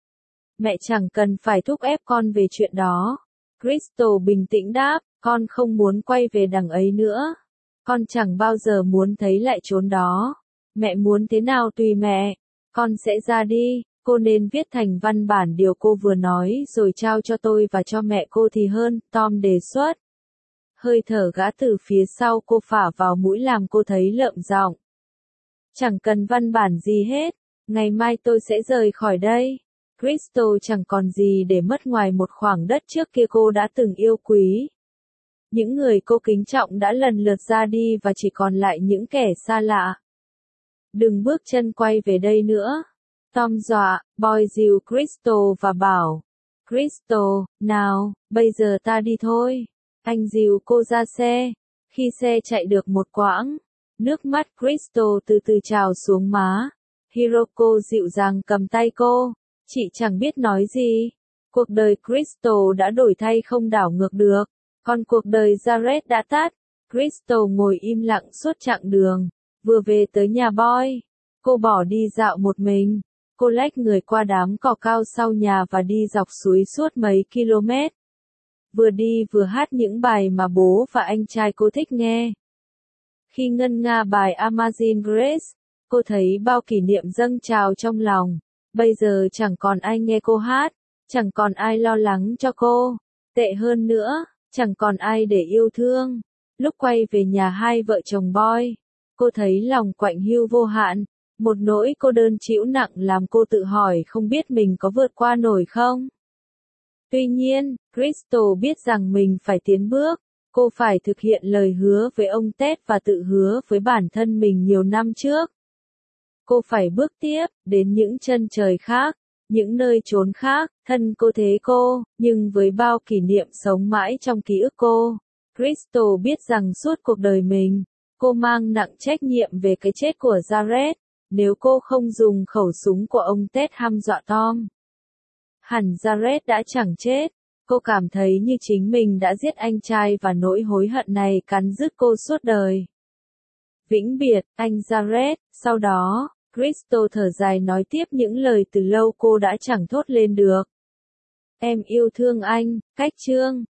Mẹ chẳng cần phải thúc ép con về chuyện đó. Crystal bình tĩnh đáp, con không muốn quay về đằng ấy nữa. Con chẳng bao giờ muốn thấy lại chốn đó. Mẹ muốn thế nào tùy mẹ. Con sẽ ra đi, cô nên viết thành văn bản điều cô vừa nói rồi trao cho tôi và cho mẹ cô thì hơn, Tom đề xuất. Hơi thở gã từ phía sau cô phả vào mũi làm cô thấy lợm giọng. Chẳng cần văn bản gì hết, ngày mai tôi sẽ rời khỏi đây. Crystal chẳng còn gì để mất ngoài một khoảng đất trước kia cô đã từng yêu quý. Những người cô kính trọng đã lần lượt ra đi và chỉ còn lại những kẻ xa lạ. Đừng bước chân quay về đây nữa. Tom dọa, Boy dìu Crystal và bảo. Crystal, nào, bây giờ ta đi thôi. Anh dìu cô ra xe. Khi xe chạy được một quãng, nước mắt Crystal từ từ trào xuống má. Hiroko dịu dàng cầm tay cô. Chị chẳng biết nói gì. Cuộc đời Crystal đã đổi thay không đảo ngược được. Còn cuộc đời Jared đã tắt. Crystal ngồi im lặng suốt chặng đường. Vừa về tới nhà Boy, cô bỏ đi dạo một mình. Cô lách người qua đám cỏ cao sau nhà và đi dọc suối suốt mấy km. Vừa đi vừa hát những bài mà bố và anh trai cô thích nghe. Khi ngân nga bài Amazing Grace, cô thấy bao kỷ niệm dâng trào trong lòng. Bây giờ chẳng còn ai nghe cô hát, chẳng còn ai lo lắng cho cô. Tệ hơn nữa, chẳng còn ai để yêu thương. Lúc quay về nhà hai vợ chồng Boy, cô thấy lòng quạnh hiu vô hạn. Một nỗi cô đơn trĩu nặng làm cô tự hỏi không biết mình có vượt qua nổi không. Tuy nhiên, Crystal biết rằng mình phải tiến bước. Cô phải thực hiện lời hứa với ông Ted và tự hứa với bản thân mình nhiều năm trước. Cô phải bước tiếp, đến những chân trời khác, những nơi chốn khác, thân cô thế cô, nhưng với bao kỷ niệm sống mãi trong ký ức cô. Crystal biết rằng suốt cuộc đời mình, cô mang nặng trách nhiệm về cái chết của Jared, nếu cô không dùng khẩu súng của ông Ted hăm dọa Tom. Hẳn Jared đã chẳng chết, cô cảm thấy như chính mình đã giết anh trai và nỗi hối hận này cắn rứt cô suốt đời. Vĩnh biệt, anh Jared, sau đó, Crystal thở dài nói tiếp những lời từ lâu cô đã chẳng thốt lên được. Em yêu thương anh, cách chương.